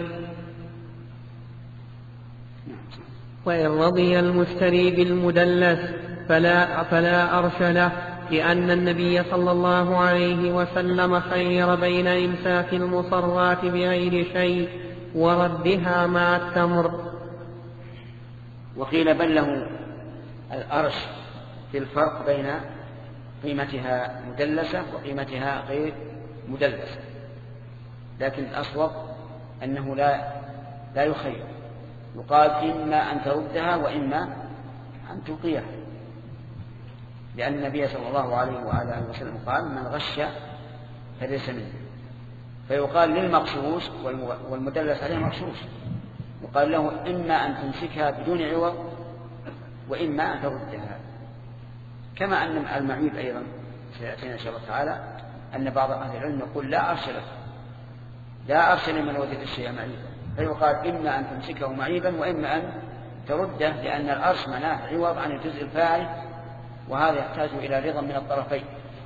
S1: وإن رضي المشتري بالمدلس فلا, فلا أرش له، لأن النبي صلى الله عليه وسلم خير بين إمساك المصرات بغير شيء وردها مع التمر.
S2: وقيل بل له الأرش في الفرق بين قيمتها مدلسة وقيمتها غير مدلسة، لكن الأصوب أنه لا, لا يخير، يقال إما أن تردها وإما أن تلقيها، لأن النبي صلى الله عليه وعلى آله وسلم قال من غش فليس منه، فيقال للمغشوش والمدلس عليه مغشوش، يقال له إما أن تمسكها بدون عوض وإما أن تردها. كما أن المعيب أيضا سيأتينا إن شاء الله تعالى أن بعض أهل العلم يقول لا أرش له، لا أرش لمن وجد الشيء معيبا، فيقال إما أن تمسكه معيبا وإما أن ترده، لأن الأرش معناه عوض عن الجزء الفاعل، وهذا يحتاج إلى رضا من الطرفين.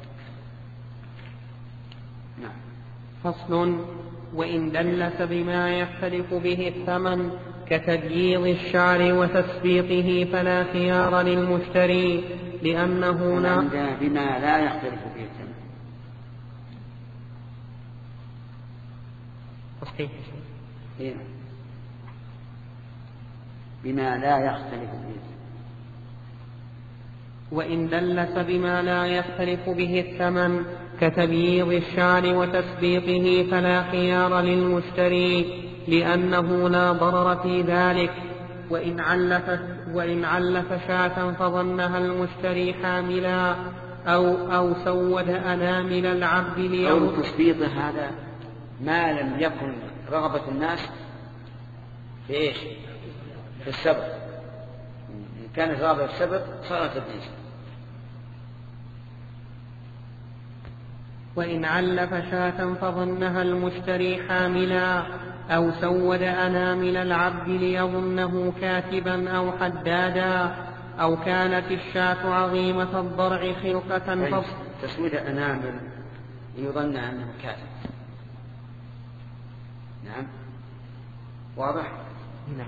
S1: نعم. فصل. وإن دلس بما يختلف به الثمن كتبييض الشعر وتسبيطه فلا خيار للمشتري، لأنه لا
S2: بما لا يختلف به الثمن.
S1: صحيح.
S2: بما لا يختلف به.
S1: وإن دلس بما لا يختلف به الثمن كتبييض الشعر وتسبيطه فلا خيار للمشتري، لأنه لا ضرر في ذلك. وإن علف, وإن علف شاة فظنها المشتري حاملا أو, أو سود أنامل العبد ليوم
S2: أو تسبيطه، هذا ما لم يكن رغبة الناس في إيش؟ في السبط. إن كانت رغبة في السبط صارت تدليس.
S1: وإن علف شاة فظنها المشتري حاملا أو سود أنامل العبد ليظنه كاتبا أو حدادا أو كانت الشاة عظيمة الضرع خلقة فصل.
S2: تسويد أنامل يظن أنه كاتب. نعم. واضح؟
S1: نعم.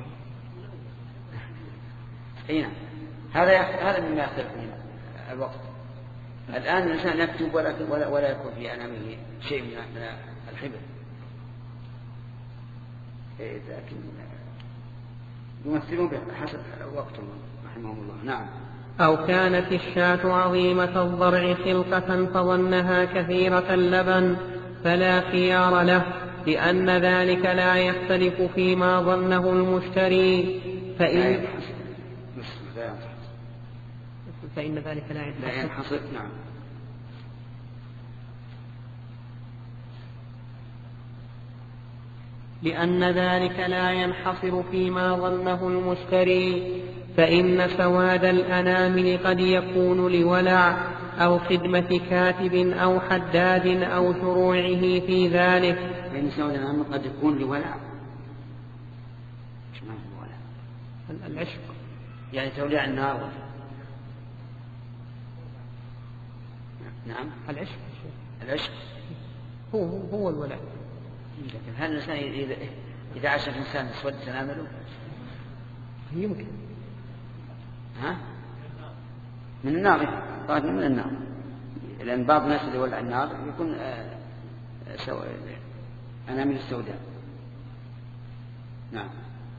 S2: أي نعم. هذا هذا مما يختلف من الوقت. الآن الإنسان يكتب ولا ولا, ولا يكون في أنامله شيء من الحبر، لكن يمثلون بحسب وقتهم رحمهم الله. نعم.
S1: أو كانت الشاة عظيمة الضرع خلقة فظنها كثيرة اللبن فلا خيار له، لأن ذلك لا يختلف فيما ظنه المشتري، فإن فإن ذلك لا ينحصر.
S2: لا ينحصر. نعم.
S1: لأن ذلك لا ينحصر فيما ظنه المشتري، فإن سواد الأنامل قد يكون لولع أو خدمة كاتب أو حداد أو شروعه في ذلك.
S2: فإن سواد الأنامل قد يكون لولع
S1: العشق
S2: يعني توليع النار. نعم
S1: العشق
S2: العشق
S1: هو هو الولاء.
S2: لكن هل الإنسان إذا إذا عاش الإنسان اسود سنامله؟
S1: يمكن.
S2: ها؟ من النار قادم من النار، لأن بعض الناس اللي يولع النار يكون سواء أنامل السوداء. نعم.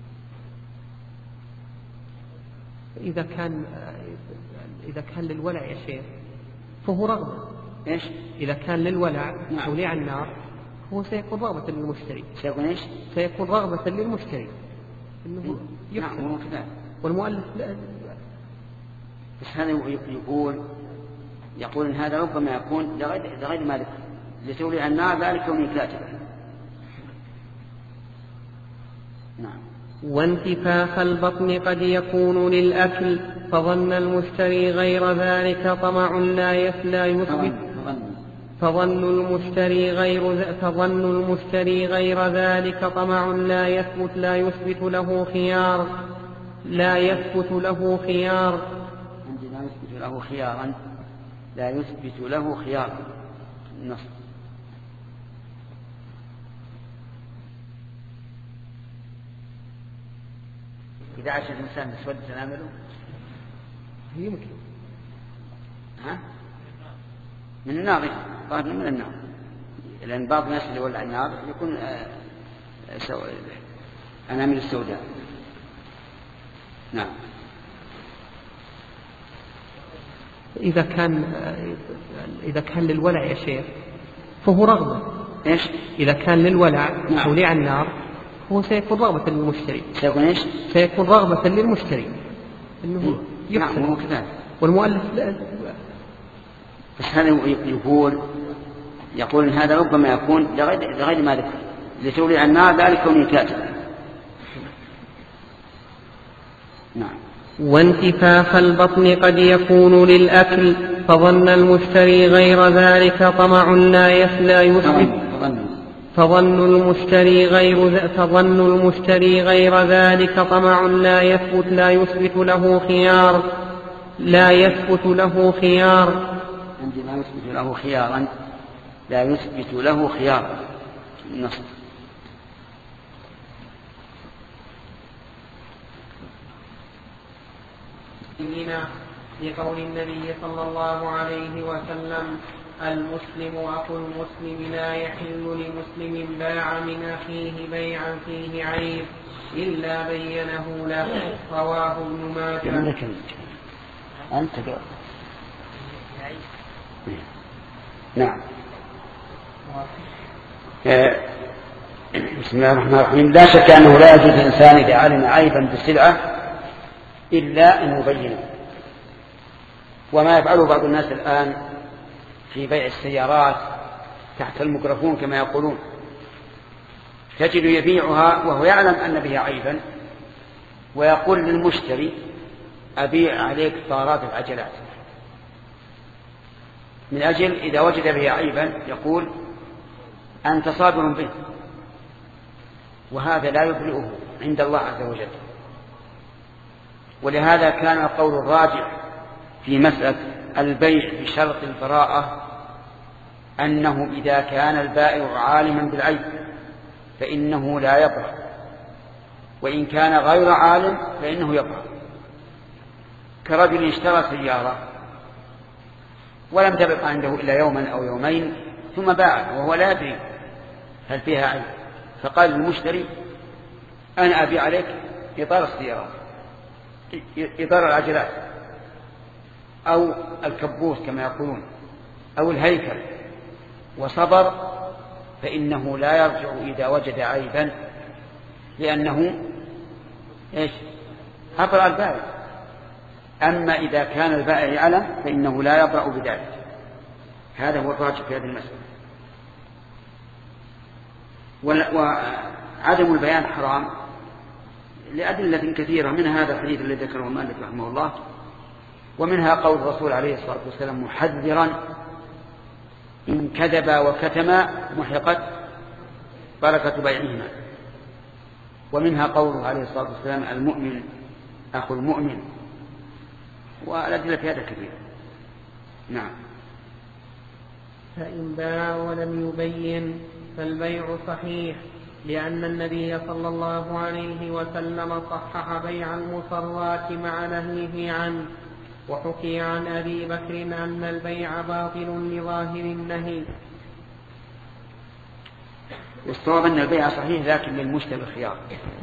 S1: إذا كان إذا كان للولع يا شيخ فهو رغبة.
S2: إيش؟
S1: إذا كان للولع
S2: نعم.
S1: توليع النار هو سيكون رغبة للمشتري.
S2: سيكون إيش؟
S1: سيكون رغبة للمشتري إنه يكسب.
S2: نعم كذا.
S1: والمؤلف لا.
S2: بس هذا يقول يقول إن هذا ربما يكون لغير لغير مالك لتوليع النار ذلك كونه كاتبا. نعم.
S1: وانتفاخ البطن قد يكون للأكل فظن المشتري غير ذلك طمع لا يفلا يثبت فظن المشتري غير فظن المشتري غير ذلك طمع لا يثبت لا يثبت له خيار لا يثبت له خيار
S2: عندي لا يثبت له خيارا لا يثبت له خيارا. النص. إذا عاش الإنسان بسود سنامله
S1: يمكن.
S2: ها؟ من النار قادم من النار، لأن بعض الناس اللي يولع النار يكون سواء أنامل السوداء. نعم.
S1: إذا كان إذا كان للولع يا شيخ فهو رغبة.
S2: إيش؟
S1: إذا كان للولع
S2: نعم.
S1: توليع النار هو سيكون رغبة للمشتري.
S2: سيكون إيش؟
S1: سيكون رغبة للمشتري إنه يكسب.
S2: نعم كذا.
S1: والمؤلف لا.
S2: بس هذا يقول يقول إن هذا ربما يكون لغير لغير مالك لتوليع النار ذلك كونه كاتبا. نعم.
S1: وانتفاخ البطن قد يكون للأكل فظن المشتري غير ذلك طمع لا يفلا يثبت فظن المشتري غير فظن المشتري غير ذلك طمع لا يثبت لا يثبت له خيار لا يثبت له خيار
S2: عندي لا يثبت له خيارا لا يثبت له خيارا. النص.
S1: لقول النبي صلى الله عليه وسلم المسلم أخو المسلم لا يحل لمسلم باع من أخيه بيعا فيه عيب إلا بينه له. رواه ابن ماجه.
S2: أنت نعم. بسم الله الرحمن الرحيم. لا شك أنه لا يجوز الإنسان إذا علم عيبا بالسلعة إلا أن يبينه، وما يفعله بعض الناس الآن في بيع السيارات تحت الميكروفون كما يقولون، تجد يبيعها وهو يعلم أن بها عيبا ويقول للمشتري أبيع عليك طارات العجلات من أجل إذا وجد بها عيبا يقول أنت صابر به، وهذا لا يبرئه عند الله عز وجل. ولهذا كان القول الراجح في مسألة البيع بشرط البراءة أنه إذا كان البائع عالما بالعيب فإنه لا يبرأ، وإن كان غير عالم فإنه يبرأ. كرجل اشترى سيارة ولم تبق عنده إلا يوما أو يومين ثم باعها وهو لا يدري هل فيها عيب، فقال للمشتري أنا أبيع عليك إطار السيارات إطار العجلات أو الكبوت كما يقولون أو الهيكل، وصبر، فإنه لا يرجع إذا وجد عيبا لأنه إيش أبرأ البائع. أما إذا كان البائع يعلم فإنه لا يبرأ بذلك. هذا هو الراجح في هذه المسألة. وعدم البيان حرام لأدلة كثيرة، منها هذا الحديث الذي ذكره المؤلف رحمه الله، ومنها قول الرسول عليه الصلاة والسلام محذرا إن كذبا وكتما محقت بركة بيعهما، ومنها قوله عليه الصلاة والسلام المؤمن أخو المؤمن، والأدلة في هذا كثيرة. نعم.
S1: فإن باع ولم يبين فالبيع صحيح، لأن النبي صلى الله عليه وسلم صحح بيع المصرات مع نهيه عنه. وحكي عن أبي بكر أن البيع باطل لظاهر النهي.
S2: والصواب أن البيع صحيح لكن للمشتري الخيار.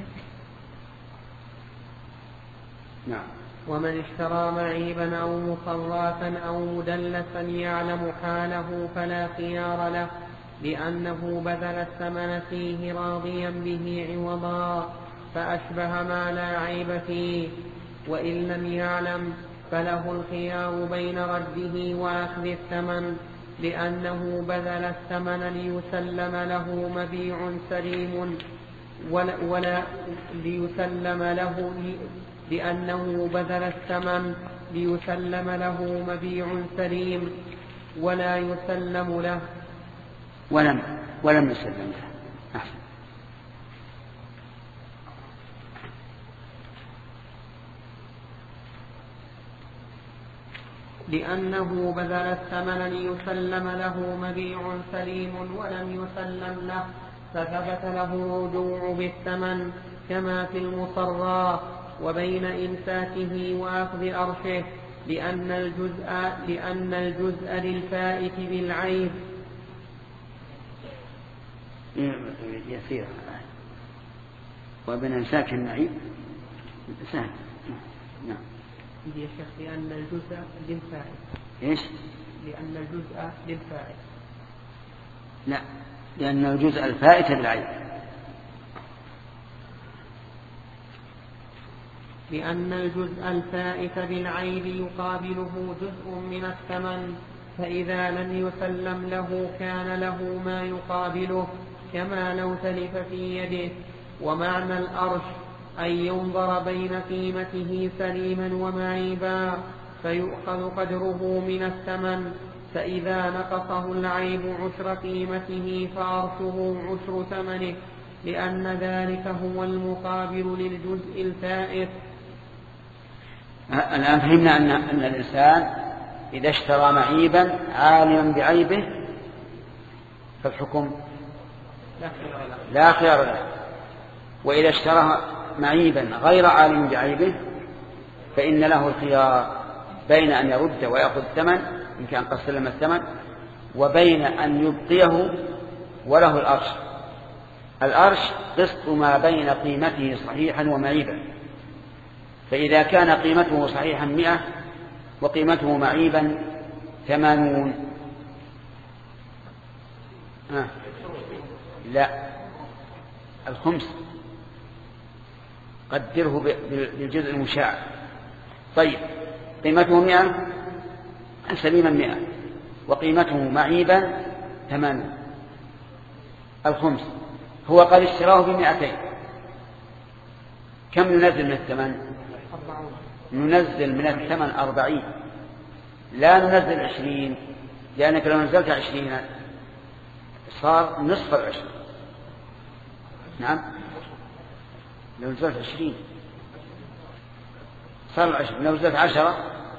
S2: نعم.
S1: ومن اشترى معيبا أو مصراتا أو مدلسا يعلم حاله فلا خيار له، لأنه بذل الثمن فيه راضيا به عوضا، فأشبه ما لا عيب فيه. وإن لم يعلم فله الخيار بين رده وأخذ الثمن، لأنه بذل الثمن ليسلم له مبيع سليم ولا, ولا ليسلم له لأنه بذل الثمن ليسلم له مبيع سليم ولا يسلم له
S2: ولم ولم يسلم له. أحسن.
S1: لأنه بذل الثمن ليسلم له مبيع سليم ولم يسلم له، فثبت له الرجوع بالثمن كما في المصرى، وبين إمساكه وأخذ أرشه، لأن الجزء, لأن الجزء للفائت بالعيب.
S2: يسير. وبين إمساك النعيب سهل. نعم.
S1: يا شيخ لأن الجزء للفائت.
S2: إيش؟
S1: لأن الجزء للفائت.
S2: لا، لأن الجزء الفائت بالعيب.
S1: لأن الجزء الفائت بالعيب يقابله جزء من الثمن، فإذا لم يسلم له كان له ما يقابله كما لو تلف في يده. ومعنى الأرش أن ينظر بين قيمته سليما ومعيبا فيؤخذ قدره من الثمن، فإذا نقصه العيب عشر قيمته فأرشه عشر ثمنه، لأن ذلك هو المقابل للجزء الفائت.
S2: الآن فهمنا أن, أن الإنسان إذا اشترى معيبا عالما بعيبه فالحكم لا خيار له، وإذا اشترى معيبا غير عالم بعيبه فإن له الخيار بين أن يرد ويأخذ الثمن إن كان قد سلم الثمن، وبين أن يبقيه وله الأرش. الأرش قسط ما بين قيمته صحيحا ومعيبا، فإذا كان قيمته صحيحا مئة وقيمته معيبا ثمانون آه. لا، الخمس قدره بالجزء المشاع. طيب قيمته مئة سليما مئة وقيمته معيبا ثمانون، الخمس هو قد اشتراه بمئتين، كم ننزل من الثمن؟ ننزل من الثمن أربعين، لا ننزل عشرين، لأنك لو نزلت عشرين صار نصف العشر. نعم، لو نزلت عشرين صار العشر، لو نزلت عشرة.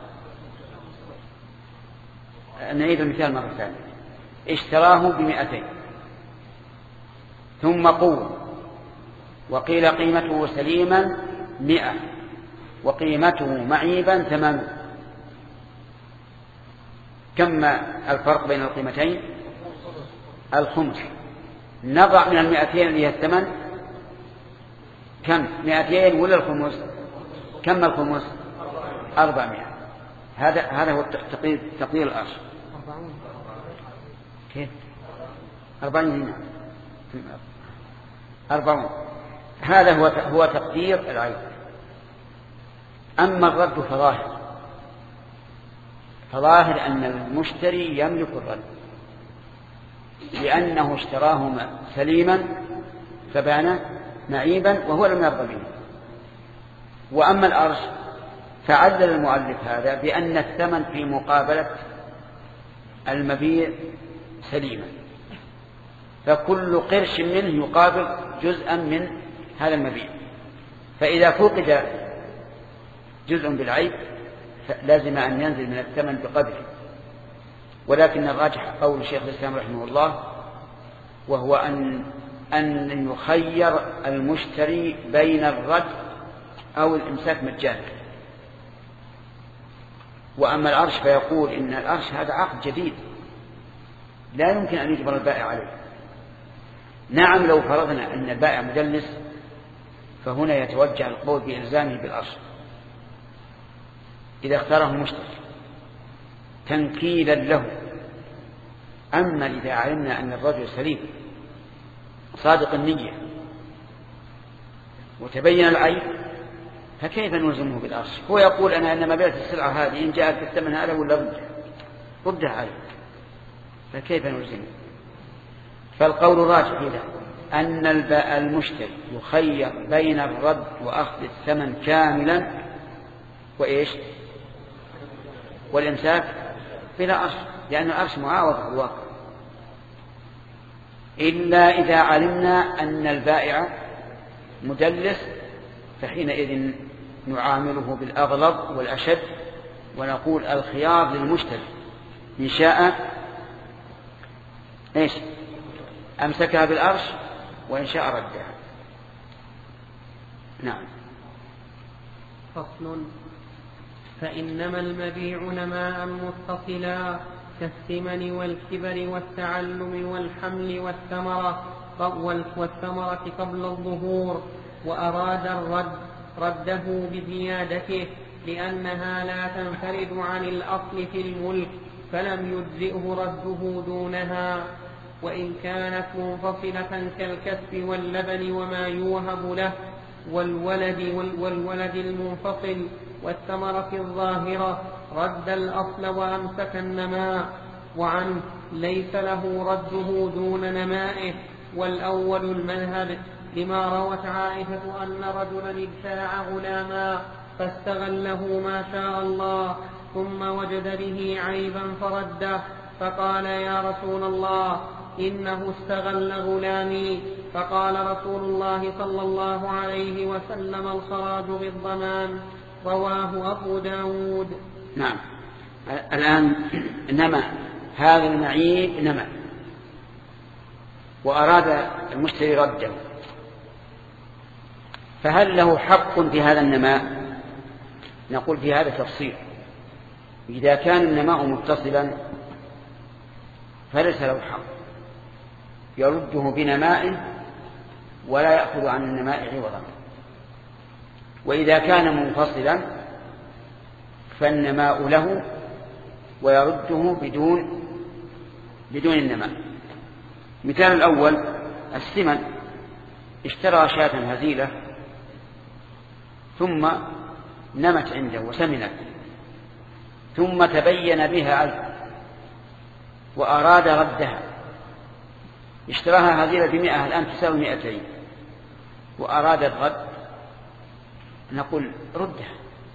S2: نعيد المثال مرة ثانية. اشتراه بمئتين ثم قوة وقيل قيمته سليما مئة وقيمته معيبا ثمانون، كم الفرق بين القيمتين؟ الخمس. نضع من المئتين اللي هي الثمن كم؟ مئتين ولا الخمس؟ كم الخمس؟ أربعمائة. هذا هذا هو تقدير تقدير الأرش. كيف؟ أربعين هنا أربعون. هذا هو هو تقدير العيب. أما الرد فظاهر فظاهر أن المشتري يملك الرد، لأنه اشتراه سليما فبان معيبا وهو لم يرضى به. وأما الأرش فعلل المؤلف هذا بأن الثمن في مقابلة المبيع سليما، فكل قرش منه يقابل جزءا من هذا المبيع، فإذا فقد جزء بالعيب لازم أن ينزل من الثمن بقدره. ولكن الراجح قول الشيخ الإسلام رحمه الله، وهو أن أن يخير المشتري بين الرد أو الإمساك مجانا. وأما العرش فيقول إن العرش هذا عقد جديد لا يمكن أن يجبر البائع عليه. نعم لو فرضنا أن البائع مدلس فهنا يتوجه القول بإلزامه بالعرش إذا اختاره المشتري تنكيلا له. أما إذا علمنا أن الرجل سليم صادق النية وتبين العيب فكيف نلزمه بالعرش؟ هو يقول أنا إنما بعت السلعة هذه إن جاءت الثمن هذا ولا ردها ردها عليه، فكيف نلزمه؟ فالقول الراجح إذا أن المشتري يخير بين الرد وأخذ الثمن كاملا وإيش والإمساك بلا عرش، لأن العرش معاوض على الواقع، إلا إذا علمنا أن البائع مدلس فحينئذ نعامله بالأغلظ والأشد ونقول الخيار للمشتري إن شاء إيش أمسكها بالعرش وإن شاء ردها. نعم.
S1: فصل. فإنما المبيع نماء متصلا كالثمن والكبر والتعلم والحمل والثمرة والثمرة قبل الظهور، وأراد الرد رده بزيادته لأنها لا تنفرد عن الأصل في الملك فلم يجزئه رده دونها، وإن كانت منفصلة كالكسب واللبن وما يوهب له والولد, والولد المنفصل والثمرة الظاهرة رد الأصل وأمسك النماء، وعنه ليس له رده دون نمائه. والأول المذهب لما روت عائشة أن رجلا ابتاع غلاما فاستغله ما شاء الله ثم وجد به عيبا فرده فقال يا رسول الله إنه استغل غلامي، فقال رسول الله صلى الله عليه وسلم الخراج بالضمان. رواه أبو داود.
S2: نعم. الآن نمى هذا المعيب نمى وأراد المشتري رده، فهل له حق في هذا النماء؟ نقول في هذا تفصيل. إذا كان النماء متصلا فليس له حق، يرده بنمائه ولا يأخذ عن النماء عوضا. وإذا كان منفصلا فالنماء له ويرده بدون بدون النماء. مثال الأول الثمن، اشترى شاة هزيلة ثم نمت عنده وسمنت ثم تبين بها عيب وأراد ردها، اشتراها هزيلة بمئة الآن تساوي مئتين وأراد الرد، نقول ردها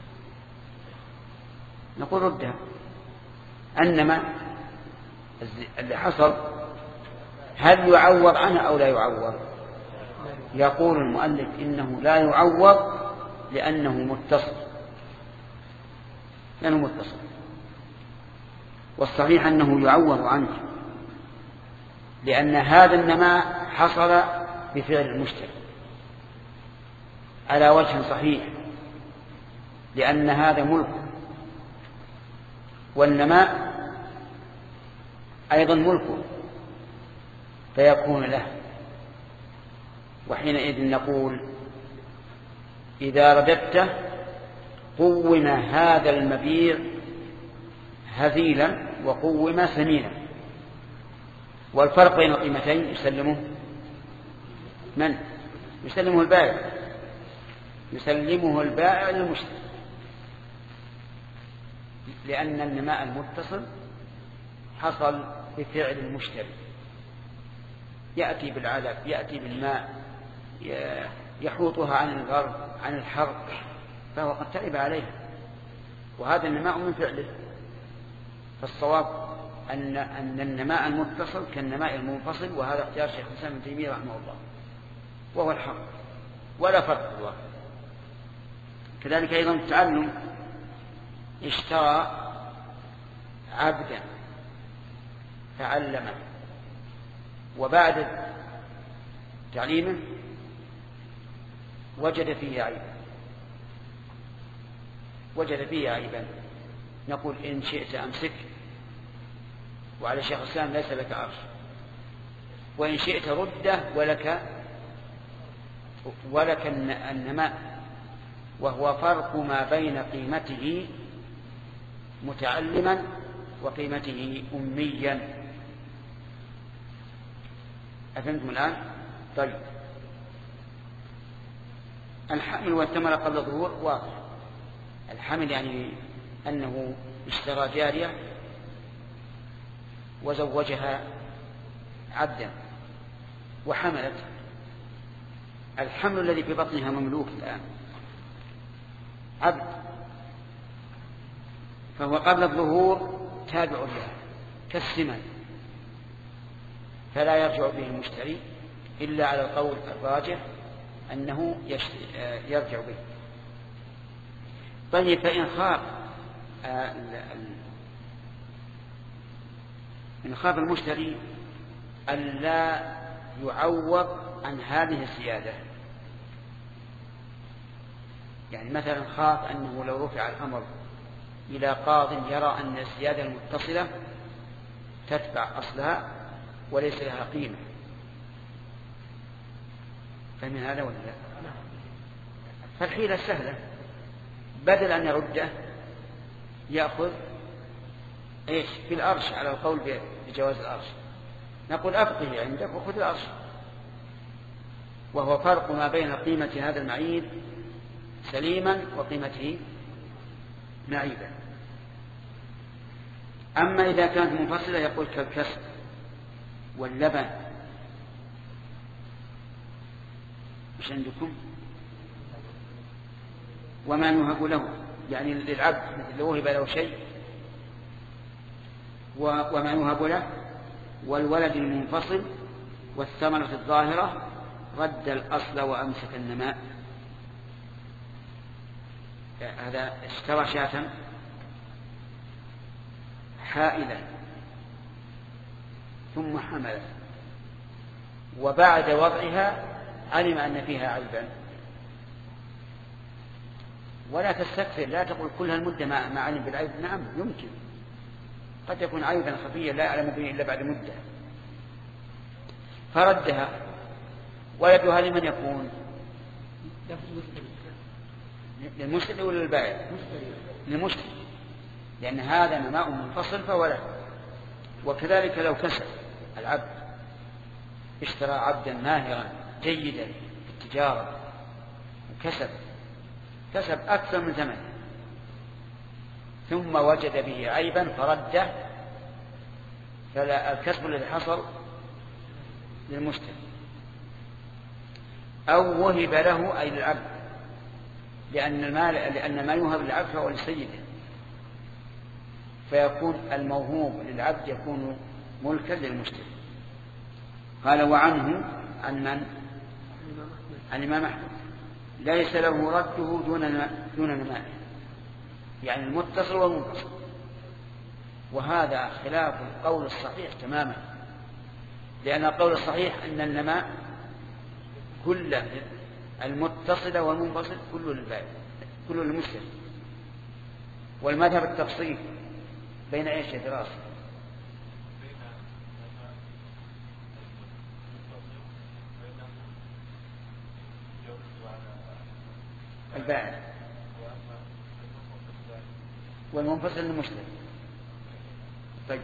S2: نقول ردها أنما اللي حصل هل يعوض عنها أو لا يعوض؟ يقول المؤلف إنه لا يعوض لأنه متصل لأنه متصل والصحيح أنه يعوض عنه، لأن هذا النماء حصل بفعل المشتري على وجه صحيح، لأن هذا ملك والنماء أيضا ملكه فيكون له. وحينئذ نقول إذا رددته قوم هذا المبيع هزيلا وقوم سمينا، والفرق بين القيمتين يسلمه من؟ يسلمه البائع يسلمه البائع للمشتري، لأن النماء المتصل حصل بفعل المشتري، يأتي بالعلف يأتي بالماء يحوطها عن الغرب عن الحرق فهو قد تعب عليها، وهذا النماء من فعله. فالصواب أن أن النماء المتصل كالنماء المنفصل، وهذا اختيار شيخ الإسلام ابن تيمية رحمه الله وهو الحق ولا فرق في الواقع. كذلك أيضا التعلم، اشترى عبدا فعلمه، وبعد تعليمه وجد فيه عيبا وجد فيه عيبا نقول إن شئت أمسك، وعلى شيخ الإسلام ليس لك عرش، وإن شئت رده ولك ولك النماء، وهو فرق ما بين قيمته متعلما وقيمته أميا. أفهمتم الآن؟ طيب، الحمل والثمرة قبل الظهور واضح. الحمل يعني أنه اشترى جارية وزوجها عبدا وحملت. الحمل الذي في بطنها مملوك الآن عبد، فهو قبل الظهور تابع له كالسمن، فلا يرجع به المشتري إلا على القول الراجح أنه يرجع به. طيب، فإن خاف إن خاف المشتري ألا يعوض عن هذه الزيادة، يعني مثلا خاف أنه لو رفع الأمر إلى قاض يرى أن الزيادة المتصلة تتبع أصلها وليس لها قيمة، فمن هذا ولا لا؟ فالحيلة سهلة، بدل أن يرده يأخذ إيش في الأرش على القول بجواز الأرش، نقول أبقه عندك وخذ الأرش، وهو فرق ما بين قيمة هذا المعيب سليما وقيمته معيبا. أما إذا كانت منفصلة يقول كالكسب واللبن. مش عندكم؟ وما يهب له، يعني للعبد مثل لو وهب له شيء، وما يهب له، والولد المنفصل، والثمرة الظاهرة، رد الأصل وأمسك النماء. هذا اشترى شاة حائلا ثم حملت، وبعد وضعها علم أن فيها عيبا، ولا تستكثر، لا تقول كل هالمدة ما علم بالعيب. نعم يمكن، قد يكون عيبا خفيا لا يعلم به إلا بعد مدة، فردها. ولدها لمن يكون؟ للمشتري ولا للبائع؟ للمشتري، لأن هذا نماء منفصل فهو له. وكذلك لو كسب العبد، اشترى عبدا ماهرا جيدا في التجارة وكسب كسب أكثر من ثمن، ثم وجد به عيبا فرده، فلا الكسب الذي حصل للمشتري. أو وهب له أي للعبد، لأن المال لأن ما يوهب للعبد فهو لسيده، فيكون الموهوب للعبد يكون ملكا للمشتري. قال وعنه عن من؟ عن الإمام أحمد ليس له رده دون دون نماء، يعني المتصل والمنفصل، وهذا خلاف القول الصحيح تماما، لأن القول الصحيح أن النماء كل المتصل والمنفصل كله للبائع كله للمشتري. والمذهب التفصيل بين ايش يا دراسة؟ البائع والمنفصل للمشتري. طيب،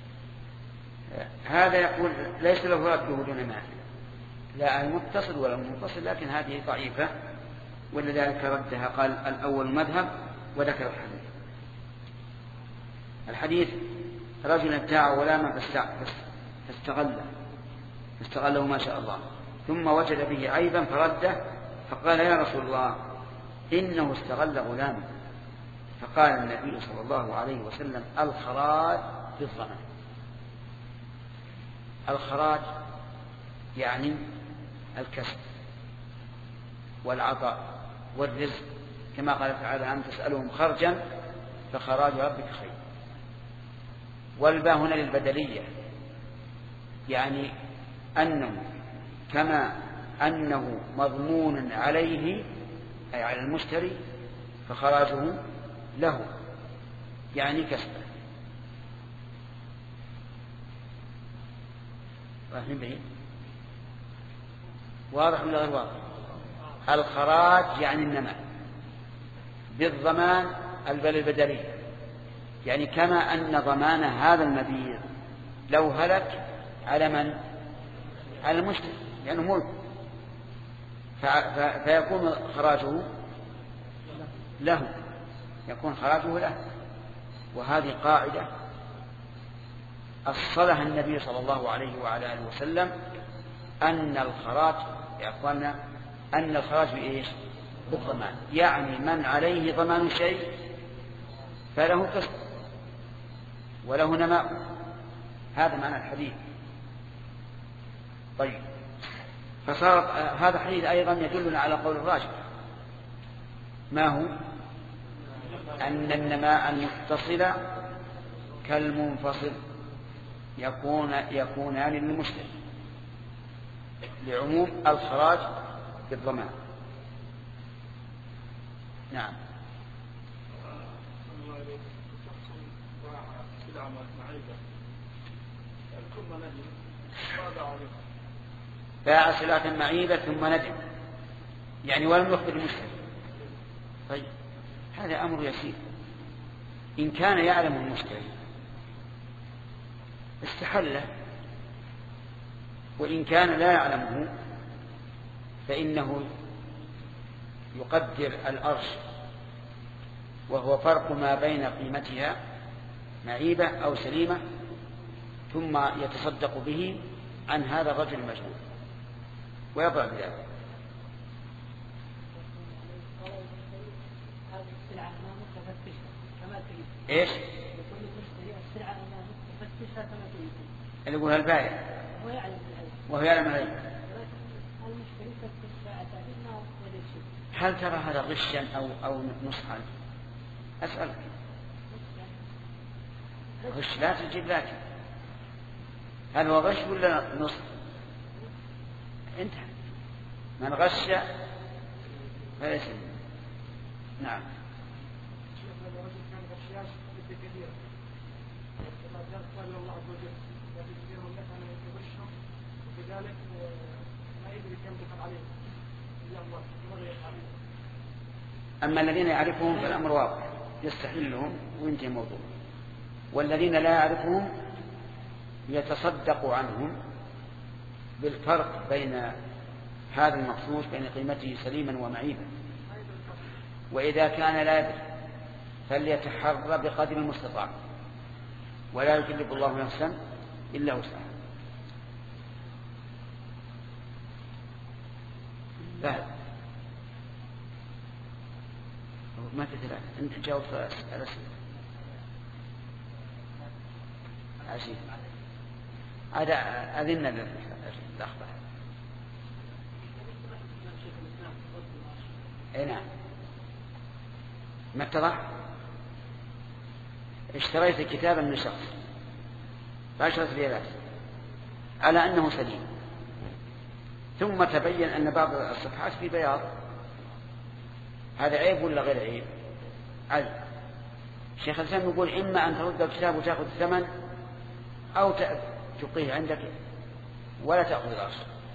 S2: هذا يقول ليس له رده دون مال، لا المتصل ولا المنفصل، لكن هذه ضعيفة، ولذلك ردها. قال الأول مذهب، وذكر الحديث. الحديث رجل ابتاع غلاما فاستغله فاستغله ما شاء الله، ثم وجد به عيبا فرده، فقال يا رسول الله إنه استغل غلاما. فقال النبي صلى الله عليه وسلم الخراج بالضمان. الخراج يعني الكسب والعطاء والرزق كما قال تعالى أم تسألهم خرجا فخراج ربك خير. والباء هنا للبدلية، يعني أنه كما أنه مضمون عليه أي على المشتري فخراجه له، يعني كسبه. واضح ولا غير واضح؟ الخراج يعني النماء، بالضمان البدلية، يعني كما أن ضمان هذا المبيع لو هلك على من؟ على المشتري لأنه يعني ملك، فيكون خراجه له، يكون خراجه له. وهذه قاعدة أصلها النبي صلى الله عليه وعلى آله وسلم، أن الخراج يا أخوانا أن الخراج بإيش؟ بالضمان، يعني من عليه ضمان شيء فله كسب وله نماء. هذا معنى الحديث. طيب، فصار هذا الحديث أيضا يدلنا على قول الراجح، ما هو؟ أن النماء المتصل كالمنفصل يكون يكونان للمشتري لعموم الخراج بالضمان. نعم. باع سلعة معيبة ثم ندم، يعني ولم يخبر المشتري. طيب، هذا أمر يسير. إن كان يعلم المشتري استحله، وإن كان لا يعلمه فإنه يقدر الأرش، وهو فرق ما بين قيمتها معيبة أو سليمة، ثم يتصدق به عن هذا الرجل المجهول ويضع بذلك. ايش؟ اللي يقول البائع وهو يعلم العيب. هل ترى هذا غشا او او نصحا؟ اسالك. غش لا تجيب، لكن هل هو غش ولا نصح؟ انتهى. من غش فليس. نعم. أما الذين يعرفهم فالأمر واضح، يستحلهم وينتهي الموضوع. والذين لا يعرفهم يتصدق عنهم بالفرق بين هذا المخصوص بين قيمته سليما ومعيبا. وإذا كان لا يدري فليتحرى بقدر المستطاع، ولا يكلف الله نفسا إلا وسعها. لا ما في ثلاثة. أنت جاوب على سؤال عشير. هذا أذن الأخبار. أي نعم. ما اتضح؟ اشتريت كتابا من شخص بعشرة ريالات على أنه سليم، ثم تبين أن بعض الصفحات في بياض. هذا عيب ولا غير عيب؟ عيب. الشيخ الإسلام يقول إما أن ترد الكتاب وتأخذ الثمن، أو تبقيه عندك ولا تأخذ الأرش.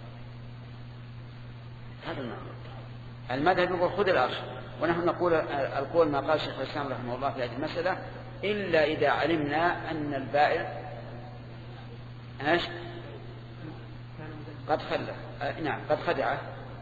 S2: هذا المذهب. المذهب يقول خذ الأرش، ونحن نقول القول ما قال الشيخ الإسلام رحمه الله في هذه المسألة، إلا إذا علمنا أن البائع ايش؟ قد خلى. نعم قد خدعه.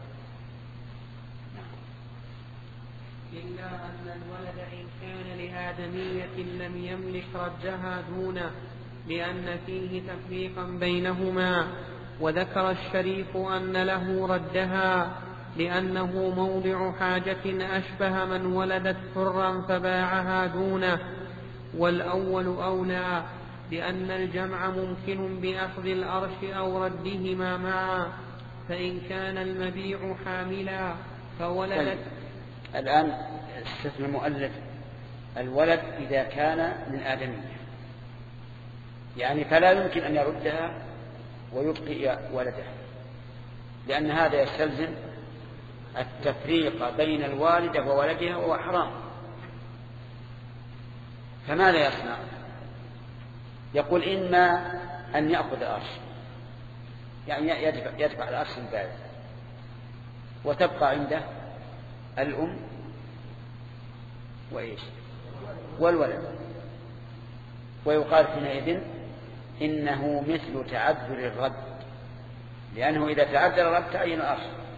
S1: إلا أن الولد إن كان لآدمية لم يملك ردها دونه، لأن فيه تفريقا بينهما. وذكر الشريف أن له ردها لأنه موضع حاجة أشبه من ولدت حرا فباعها دونه. والأول أولى، لأن الجمع ممكن بأخذ الأرش أو ردهما معا. فإن كان المبيع حاملا فولدت.
S2: الآن استثنى المؤلف الولد إذا كان من آدمية، يعني فلا يمكن أن يردها ويبقي ولده، لأن هذا يستلزم التفريق بين الوالدة وولدها وهو حرام. فماذا يصنع؟ يقول إما أن يأخذ الأرش، يعني يدفع, يدفع الأرش البالغ وتبقى عنده الأم وإيش والولد، ويقال حينئذ إنه مثل تعذر الرد، لأنه إذا تعذر الرد تعين الأرش،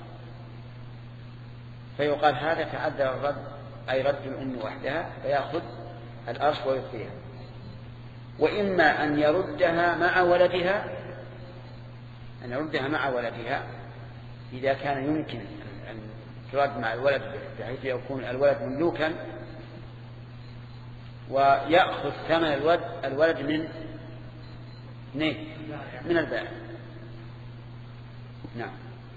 S2: فيقال هذا تعذر الرد أي رد الأم وحدها فيأخذ الأرش ويبقيها. وإما أن يردها مع ولدها، أن يردها مع ولدها إذا كان يمكن أن ترد مع الولد بحيث يكون الولد مملوكا، ويأخذ ثمن الولد, الولد من من البائع. نعم.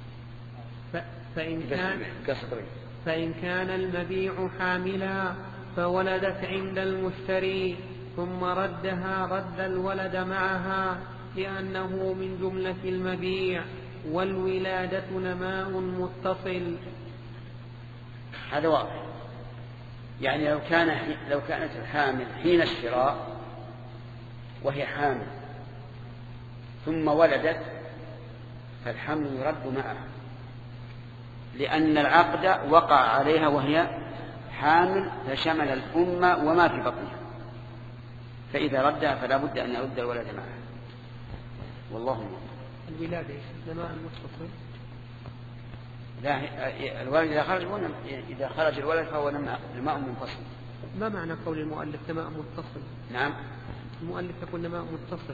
S1: فإن كان, فإن كان المبيع حاملا فولدت عند المشتري ثم ردها رد الولد معها، لأنه من جملة المبيع، والولادة نماء متصل.
S2: هذا واضح. يعني لو كان لو كانت الحامل حين الشراء وهي حامل ثم ولدت فالحمل يرد معها، لأن العقد وقع عليها وهي حامل فشمل الأم وما في بطنها، فإذا ردها فلا بد أن يرد الولد معها. والله أعلم.
S1: الولادة نماء متصل.
S2: لا، الولد إذا خرج إذا خرج الولد فهو نماء منفصل.
S1: ما معنى قول المؤلف نماء متصل؟
S2: نعم،
S1: المؤلف يقول نماء متصل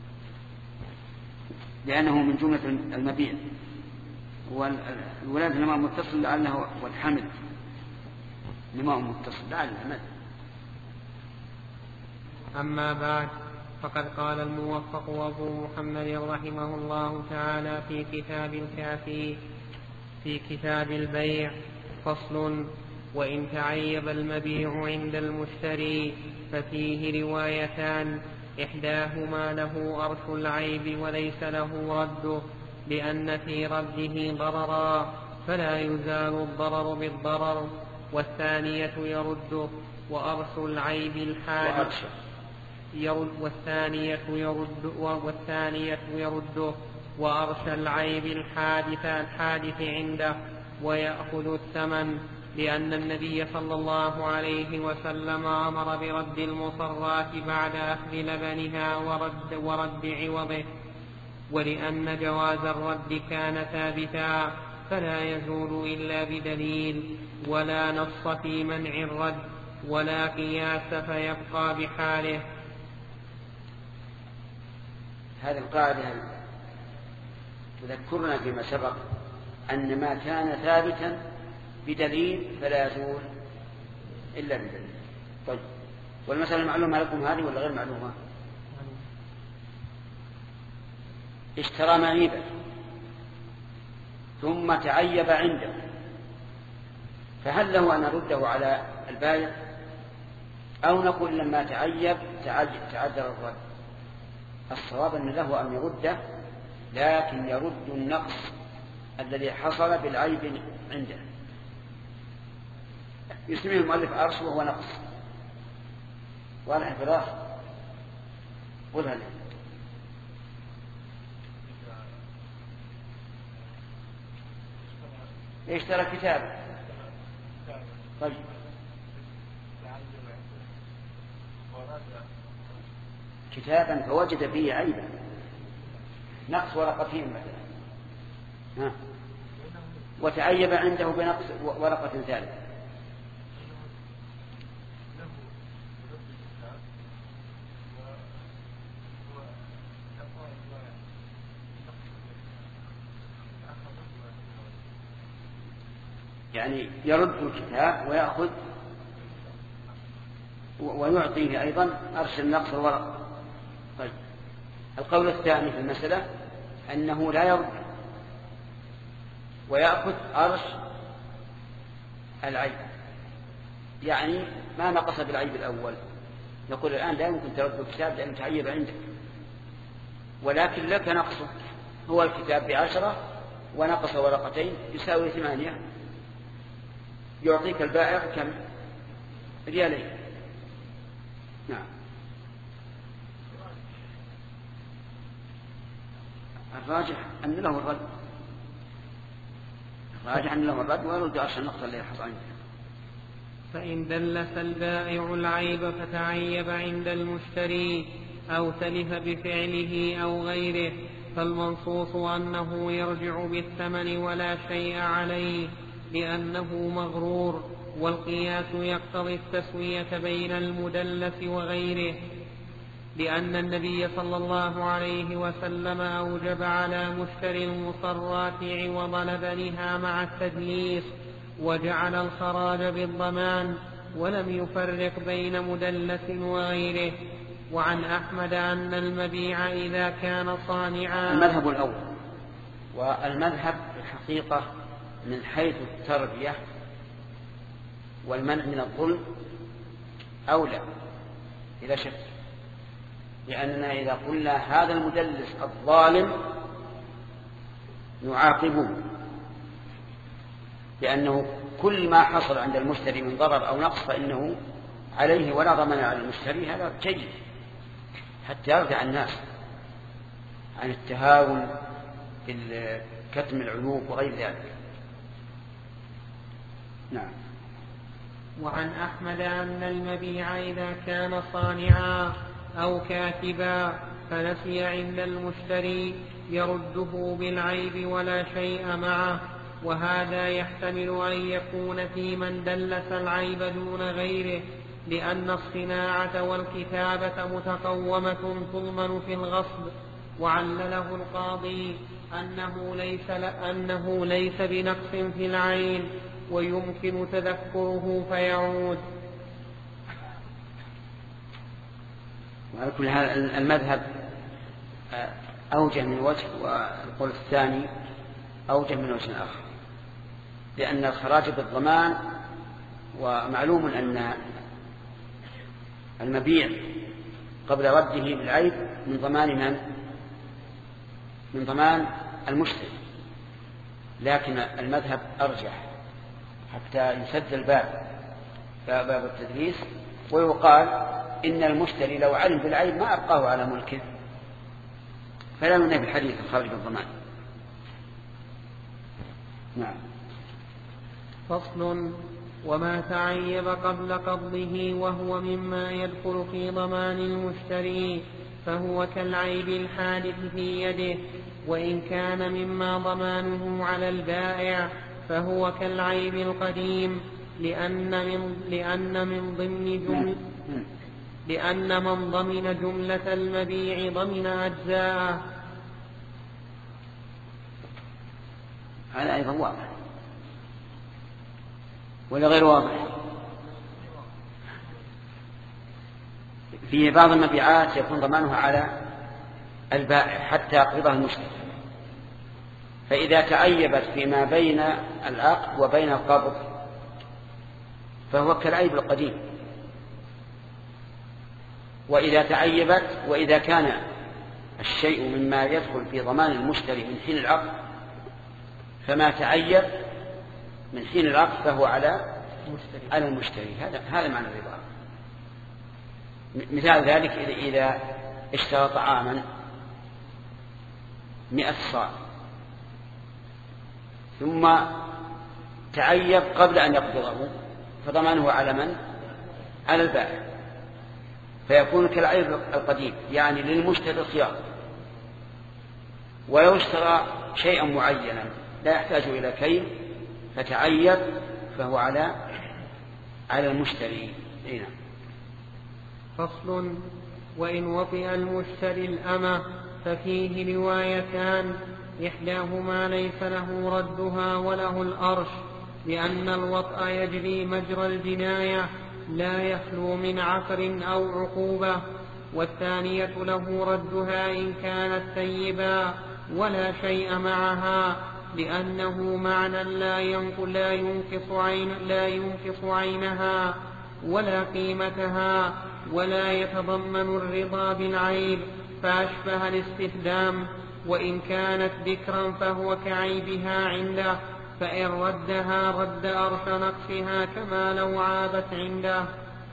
S2: لأنه من جملة المبيع، والولاد نماء متصل لعله والحمل نماء متصل لعله.
S1: أما بعد، فقد قال الموفق أبو محمد رحمه الله تعالى في كتاب الكافي في كتاب البيع: فصل: وإن تعيب المبيع عند المشتري ففيه روايتان، إحداهما له أرش العيب وليس له رده، لأن في رده ضررا فلا يزال الضرر بالضرر، والثانية يرده وأرش العيب الحادث يرد والثانية يرد والثانية يرده وأرش العيب الحادث الحادث عنده ويأخذ الثمن، لأن النبي صلى الله عليه وسلم أمر برد المصرات بعد أخذ لبنها ورد, ورد عوضه، ولأن جواز الرد كان ثابتا فلا يزول إلا بدليل، ولا نص في منع الرد ولا قياس فيبقى بحاله.
S2: هذه القاعدة تذكرنا فيما سبق أن ما كان ثابتا بدليل فلا يزول إلا بدليل. طيب، والمسألة المعلومة لكم هذه ولا غير معلومة؟ اشترى معيبا ثم تعيب عنده، فهل له أن نرده على البائع أو نقول لما تعيب تعذر الرد؟ الصواب أن له أن يرده، لكن يرد النقص الذي حصل بالعيب عنده. يسميه المؤلف أرش وهو نقص. واضح فراغ قلها لي. اشترى كتابا. طيب، كتابا فوجد فيه عيبا، نقص ورقتين مثلا، وتعيب عنده بنقص ورقة ثالثة، يعني يرد الكتاب ويأخذ ويعطيه أيضا أرش النقص الورق. طيب، القول الثاني في المسألة أنه لا يرد ويأخذ أرش العيب، يعني ما نقص بالعيب الأول، نقول الآن لا يمكن ترد الكتاب لأنه تعيب عندك، ولكن لك نقصه، هو الكتاب بعشرة ونقص ورقتين يساوي ثمانية، يعطيك البائع كم؟ ريالين. نعم. الراجح أن له الرد، الراجح أن له الرد ويرد عشر النقطة اللي يحصل عنده.
S1: فإن دلس البائع العيب فتعيب عند المشتري أو تلف بفعله أو غيره فالمنصوص أنه يرجع بالثمن ولا شيء عليه لأنه مغرور، والقياس يقتضي التسوية بين المدلس وغيره، لأن النبي صلى الله عليه وسلم أوجب على مشتري المصرات عوض لبنها مع التدليس، وجعل الخراج بالضمان، ولم يفرق بين مدلس وغيره. وعن أحمد أن المبيع إذا كان صانعا.
S2: المذهب الأول، والمذهب الحقيقة من حيث التربية والمنع من الظلم أولى إلى شك، لأننا إذا قلنا هذا المدلس الظالم نعاقبه، لأنه كل ما حصل عند المشتري من ضرر أو نقص فإنه عليه ولا ضمان على المشتري، هذا جيد حتى يرجع الناس عن التهاون بالكتم العيوب وغير ذلك. نعم.
S1: وعن أحمد أن المبيع إذا كان صانعا أو كاتبا فنسي عند المشتري يرده بالعيب ولا شيء معه، وهذا يحتمل أن يكون في من دلس العيب دون غيره، لأن الصناعة والكتابة متقومة تضمن في الغصب. وعلله القاضي أنه ليس, أنه ليس بنقص في العين ويمكن تذكره فيعود.
S2: وعلى كل حال المذهب أوجه من وجه، والقول الثاني أوجه من وجه آخر، لأن الخراج بالضمان، ومعلوم أن المبيع قبل رده بالعيب من ضمان من؟ من ضمان المشتري، لكن المذهب أرجح حتى يسد الباب باب التدليس، ويقال إن المشتري لو علم بالعيب ما أبقاه على ملكه، فلا ننهي بالحديث الخارج بالضمان. نعم.
S1: فصل. وما تعيب قبل قبضه وهو مما يدخل في ضمان المشتري فهو كالعيب الحادث في يده، وإن كان مما ضمانه على البائع فهو كالعيب القديم، لأن من, لأن من ضمن جمل لأن من ضمن جملة المبيع ضمن أجزاءه.
S2: هذا أيضا واضح ولا غير واضح؟ في بعض المبيعات يكون ضمانها على البائع حتى يقبضها المشتري، فإذا تعيبت فيما بين العقد وبين القبض فهو كالعيب القديم، وإذا تعيبت وإذا كان الشيء مما يدخل في ضمان المشتري من حين العقد فما تعيب من حين العقد فهو على على المشتري. هذا هذا معنى الربا. مثال ذلك إذا اشترى طعاما مئة صاع ثم تعيب قبل أن يقبضه فضمانه على من؟ على البائع، فيكون كالعيب القديم، يعني للمشتري الخيار. ولو اشترى شيئا معينا لا يحتاج إلى كيل فتعيب فهو على على المشتري. هنا
S1: فصل. وإن وطئ المشتري الأمة ففيه روايتان، إحداهما ليس له ردها وله الأرش، لأن الوطأ يجري مجرى الجناية لا يخلو من عقر أو عقوبة، والثانية له ردها إن كانت ثيبا ولا شيء معها، لأنه معنى لا ينقص عين لا ينقص عينها ولا قيمتها، ولا يتضمن الرضا بالعيب، فأشبه الاستخدام. وإن كانت ذكرا فهو كعيبها عنده، فإن ردها رد أرش نقصها كما لو عابت عنده.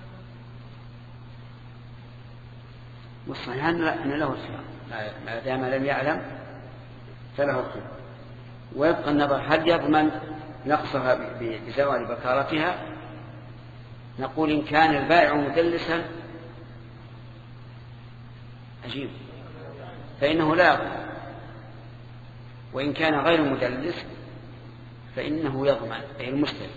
S2: والصحيح أن له الخيار ما دام لم يعلم فله الخيار. ويبقى النظر هل يضمن نقصها بزوال بكارتها. نقول إن كان البائع مدلسا أجيب فإنه لا يضمن، وإن كان غير مدلس فإنه يضمن أي المشتري.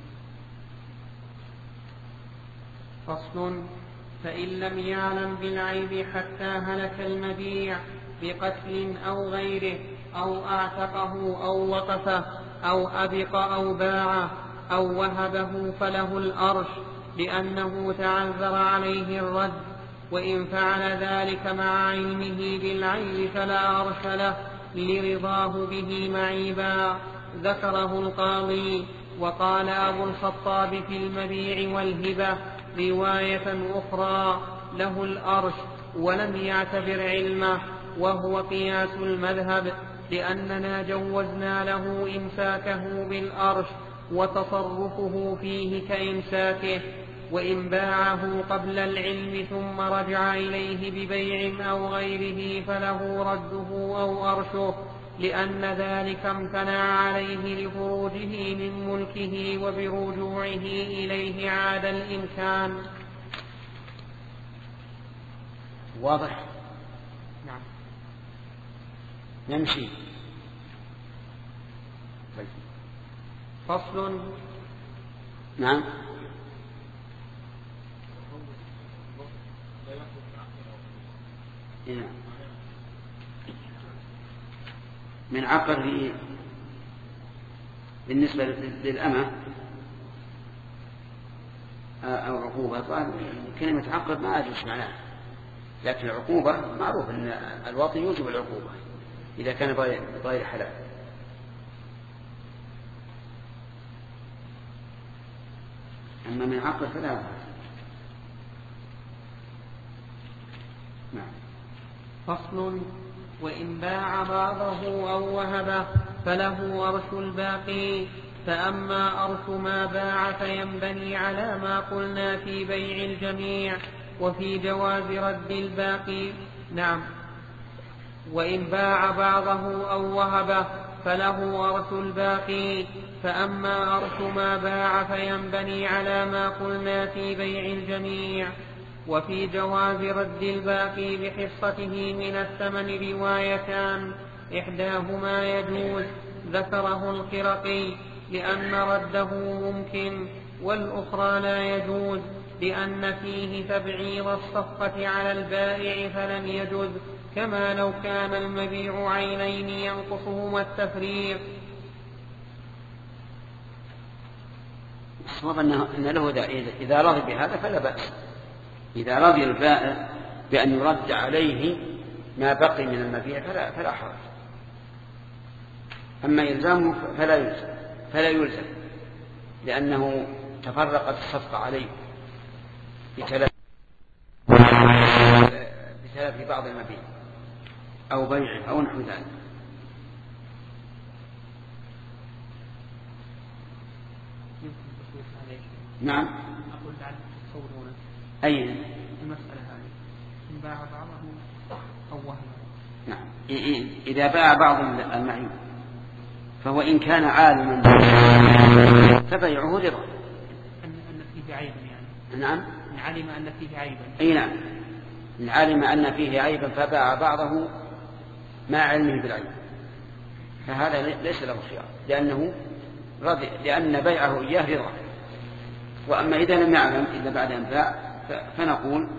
S1: فصل: فإن لم يعلم بالعيب حتى هلك المبيع بقتل أو غيره، أو أعتقه أو وقفه أو أبق أو باعه أو وهبه فله الأرش، لأنه تعذر عليه الرد. وإن فعل ذلك مع علمه بالعيب فلا أرش له لرضاه به معيبا. ذكره القاضي. وقال أبو الخطاب في المبيع والهبة رواية أخرى له الأرش، ولم يعتبر علمه، وهو قياس المذهب، لأننا جوزنا له إمساكه بالأرش وتصرفه فيه كإمساكه. وإن باعه قبل العلم ثم رجع إليه ببيع أو غيره فله رده أو أرشه، لأن ذلك امتنع عليه لخروجه من ملكه، وبرجوعه إليه عاد الإمكان.
S2: واضح؟
S1: نعم.
S2: نمشي.
S1: فصل.
S2: نعم. من عقد بالنسبة للأمة أو عقوبة. طبعا كلمة عقد ما أدري معناها، لكن العقوبة معروف أن الوطي يوجب العقوبة إذا كان بغير حلال. أما من عقد فلا. نعم.
S1: فصل. وإن باع بعضه أو وهبه فله أرش الباقي. فأما أرش ما باع فينبني على ما قلنا في بيع الجميع وفي جواز رد الباقي. نعم. وإن باع بعضه أو وهبه فله أرش الباقي. فأما أرش ما باع فينبني على ما قلنا في بيع الجميع وفي جواز رد الباقي بحصته من الثمن روايتان، إحداهما يجوز ذكره القرقي لأن رده ممكن، والأخرى لا يجوز لأن فيه تبعيض الصفقة على البائع فلم يجوز، كما لو كان المبيع عينين ينقصهما التفريق.
S2: الصواب أن له إذا رضي بهذا فلا بأس، إذا رضي البائع بأن يرد عليه ما بقي من المبيع فلا, فلا حرج. أما إلزامه فلا يلزم فلا يلزم لأنه تفرقت الصفقة عليه بتلف بتلف بعض المبيع أو بيعه أو نحو ذلك. نعم.
S1: أقول لعلكم تصورون
S2: أي
S1: المسألة هذه إن باع بعضه أو وهبه.
S2: نعم. إذا باع بعض المعين فهو إن كان عالما فبيعه رضا
S1: أن فيه عيبا يعني.
S2: نعم.
S1: إن علم أن فيه عيبا.
S2: أي نعم. إن علم أن فيه عيبا فباع بعضه مع علمه بالعيب فهذا ليس له خيار لأنه رضي، لأن بيعه إياه رضا. وأما إذا لم يعلم إلا بعد أن باع فنقول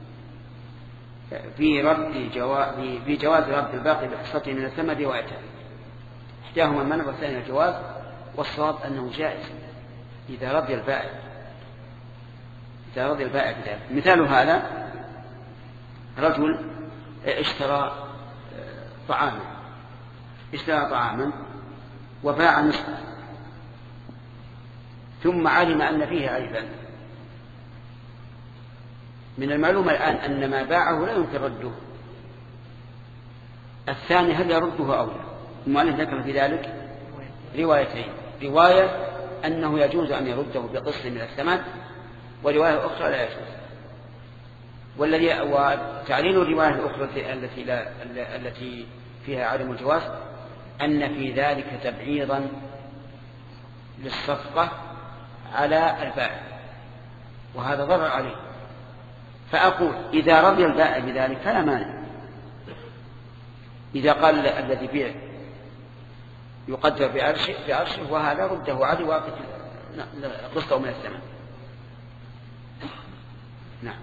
S2: في رد جواز في جواز رد الباقي بحصته من الثمن روايتان، إحداهما المنع والثاني الجواز، والصواب أنه جائز إذا رضي البائع إذا رضي البائع بذلك. مثال هذا رجل اشترى طعاما اشترى طعاما وباع نصفه ثم علم أن فيه عيبا من المعلوم الآن أن ما باعه لا يمكن رده. الثاني هل يرده أو لا؟ المؤلف ذكر في ذلك روايتين، رواية أنه يجوز أن يرده بقسط من الثمن، ورواية أخرى لا يجوز. والذي وتعليل الرواية الأخرى التي لا التي فيها عدم الجواز أن في ذلك تبعيضا للصفقة على البائع، وهذا ضرر عليه. فأقول إذا رضي البائع بذلك فلا مانع، إذا قال الذي بيع يقدر بعرشه وهذا رده عليه واقف قسطه من الثمن. نعم.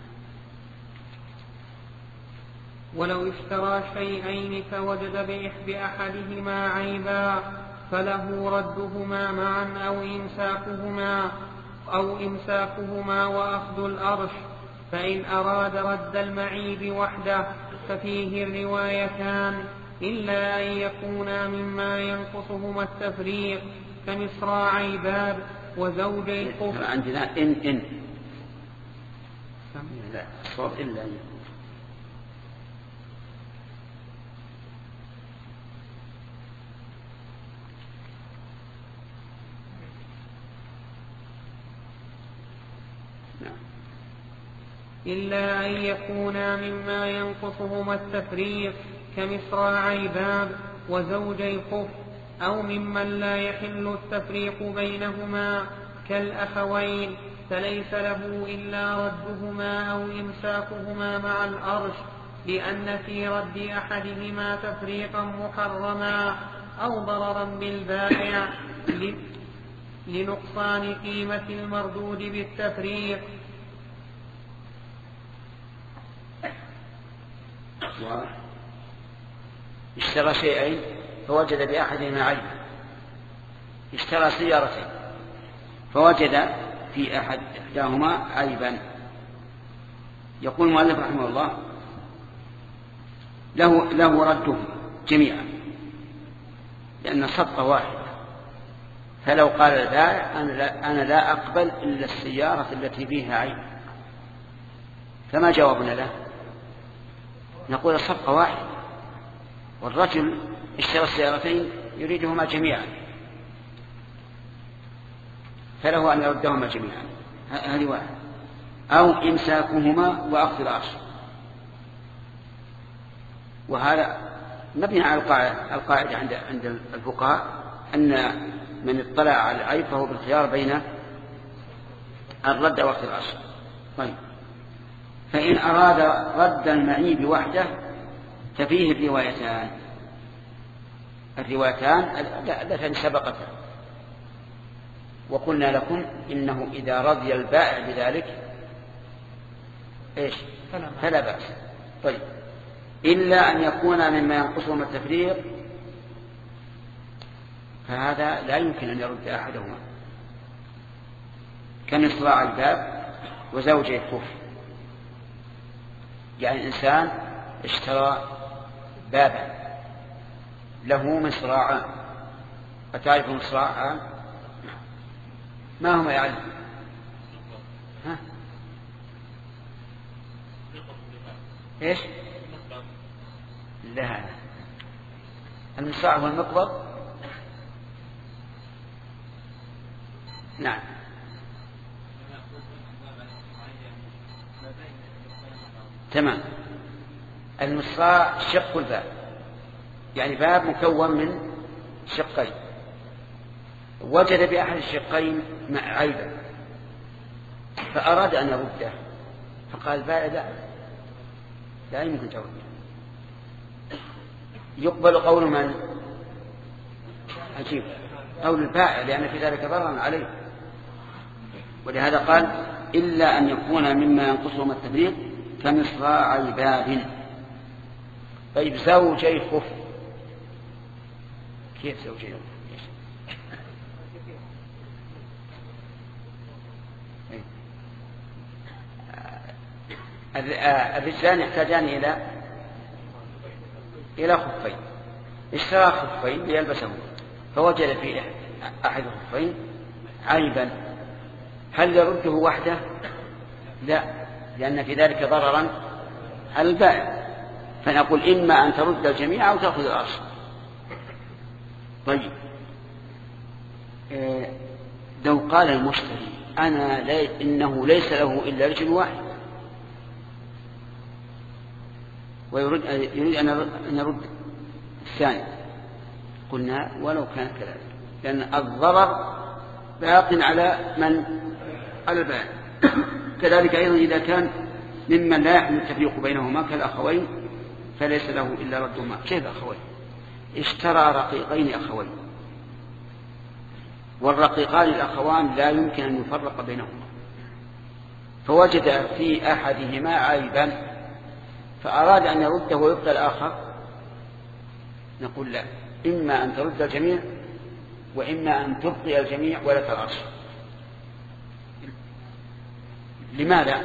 S1: ولو اشترى شيئين فوجد بأحدهما عيبا فله ردهما معا أو إمساكهما أو إمساكهما وأخذ الأرش. فإن أراد رد المعيب وحده ففيه الروايتان، إلا أن يكونا مما ينقصهما التفريق كمصراعي باب وزوجي قف.
S2: عندنا إن إن لا صوت إلا أن
S1: إلا أن يكونا مما ينقصهما التفريق كمصراعي باب وزوجي خف، أو ممن لا يحل التفريق بينهما كالأخوين، فليس له إلا ردهما أو إمساكهما مع الأرش، لأن في رد أحدهما تفريقا محرما أو ضررا بالبائع لنقصان قيمة المردود بالتفريق.
S2: اشترى شيئين فوجد بأحدهما عيبا، اشترى سيارتين فوجد في أحد إحداهما عيبا، يقول المؤلف رحمه الله له, له رده جميعا لأن الصفقة واحدة. فلو قال البائع أنا لا, أنا لا أقبل إلا السيارة التي فيها عيب، فما جوابنا له؟ نقول الصفقة واحدة، والرجل اشترى السيارتين يريدهما جميعا، فله أن يردهما جميعا، هذه واحد. أو إمساكهما وأخذ العرش، وهذا مبني على القاعدة, القاعدة عند عند الفقهاء أن من اطلع على العيب فهو بالخيار بين الرد وأخذ العرش. طيب، فإن أراد رد المعيب وحده ففيه الروايتان الروايتان اللتان سبقتا، وقلنا لكم إنه إذا رضي البائع بذلك إيش فلا بأس. طيب، إلا أن يكون مما ينقصهم التفريق، فهذا لا يمكن أن يرد أحدهما، كمصراع الباب وزوجي الخف. يعني إنسان اشترى بابا له مصراعان، أتعرف مصراعان ما هما يعني؟ ها؟ إيش؟ لا، المصراع هو المقبض. نعم، تمام. المصراع شق الباب، يعني باب مكون من شقين، وجد بأحد الشقين عيبا فأراد أن يرده، فقال البائع لا لا يمكن ترده. يقبل قول من؟ عجيب، قول البائع، لأن في ذلك ضررا عليه. ولهذا قال إلا أن يكون مما ينقصهم التفريق كمصراعي باب. طيب، زوجي خف، كيف زوجي خف؟ الرجلان يحتاجان إلى إلى خفين، اشترى خفين ليلبسهم فوجد في أحد الخفين عيبا، هل يرده وحده؟ لا، لأن في ذلك ضررا على البائع، فنقول إما أن ترد الجميع أو تأخذ الأرش. طيب لو قال المشتري أنا لي إنه ليس له إلا رجل واحد ويريد يريد أن نرد الثاني، قلنا ولو كان كذلك، لأن الضرر باق على من على البائع. كذلك أيضا إذا كان ممن لا يحمل التفريق بينهما كالأخوين فليس له إلا ردهما. كيف أخوين؟ اشترى رقيقين أخوين، والرقيقان الأخوان لا يمكن أن يفرق بينهما، فوجد في أحدهما عيبا فأراد أن يرده ويبقى الآخر، نقول لا، إما أن ترد الجميع وإما أن تبقي الجميع ولا ترأس. لماذا؟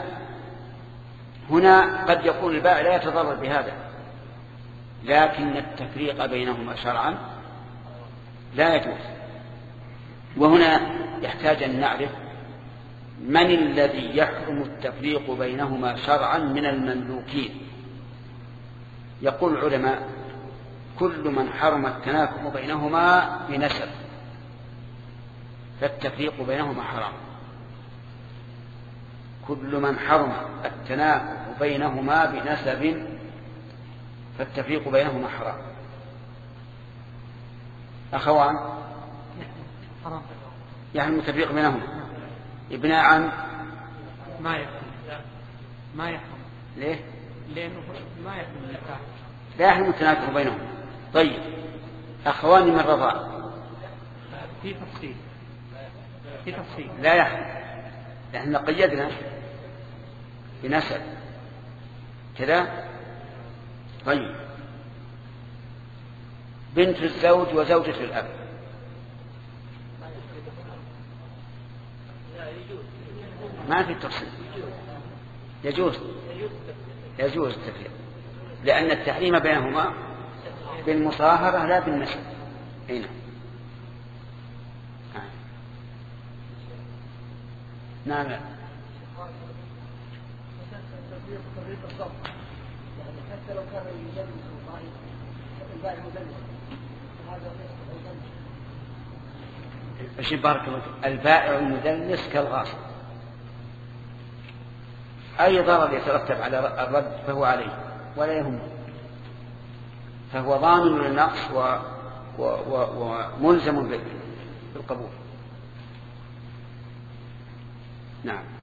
S2: هنا قد يكون البائع لا يتضرر بهذا، لكن التفريق بينهما شرعا لا يجوز. وهنا يحتاج أن نعرف من الذي يحرم التفريق بينهما شرعا من المملوكين. يقول العلماء كل من حرم التناكم بينهما بنسب فالتفريق بينهما حرام. كل من حرم التناكم بينهما بنسب فالتفريق بينهما حرام. أخوان يعني التفريق بينهما ابن عم
S1: ما يحرم ما يحرم
S2: ليه؟
S1: لأنه ما يحرم النكاح،
S2: لا يحرم التناكح بينهم. طيب أخوان من رضاع
S1: في تفصيل في تفصيل
S2: لا يحرم، نحن قيدنا بنسب كذا. طيب بنت الزوج وزوجة الأب ما في تفصيل، يجوز يجوز التفريق، لأن التحريم بينهما بالمصاهرة لا بالنسب. هنا نعم لا.
S3: حتى لو كان يدلس البائع مدلس هذا
S2: ايش بارك الله فيك؟ البائع المدلس كالغاصب، أي ضرر يترتب على الرد فهو عليه ولا يهمه، فهو ضامن للنقص و... و... و... وملزم بالقبول. نعم.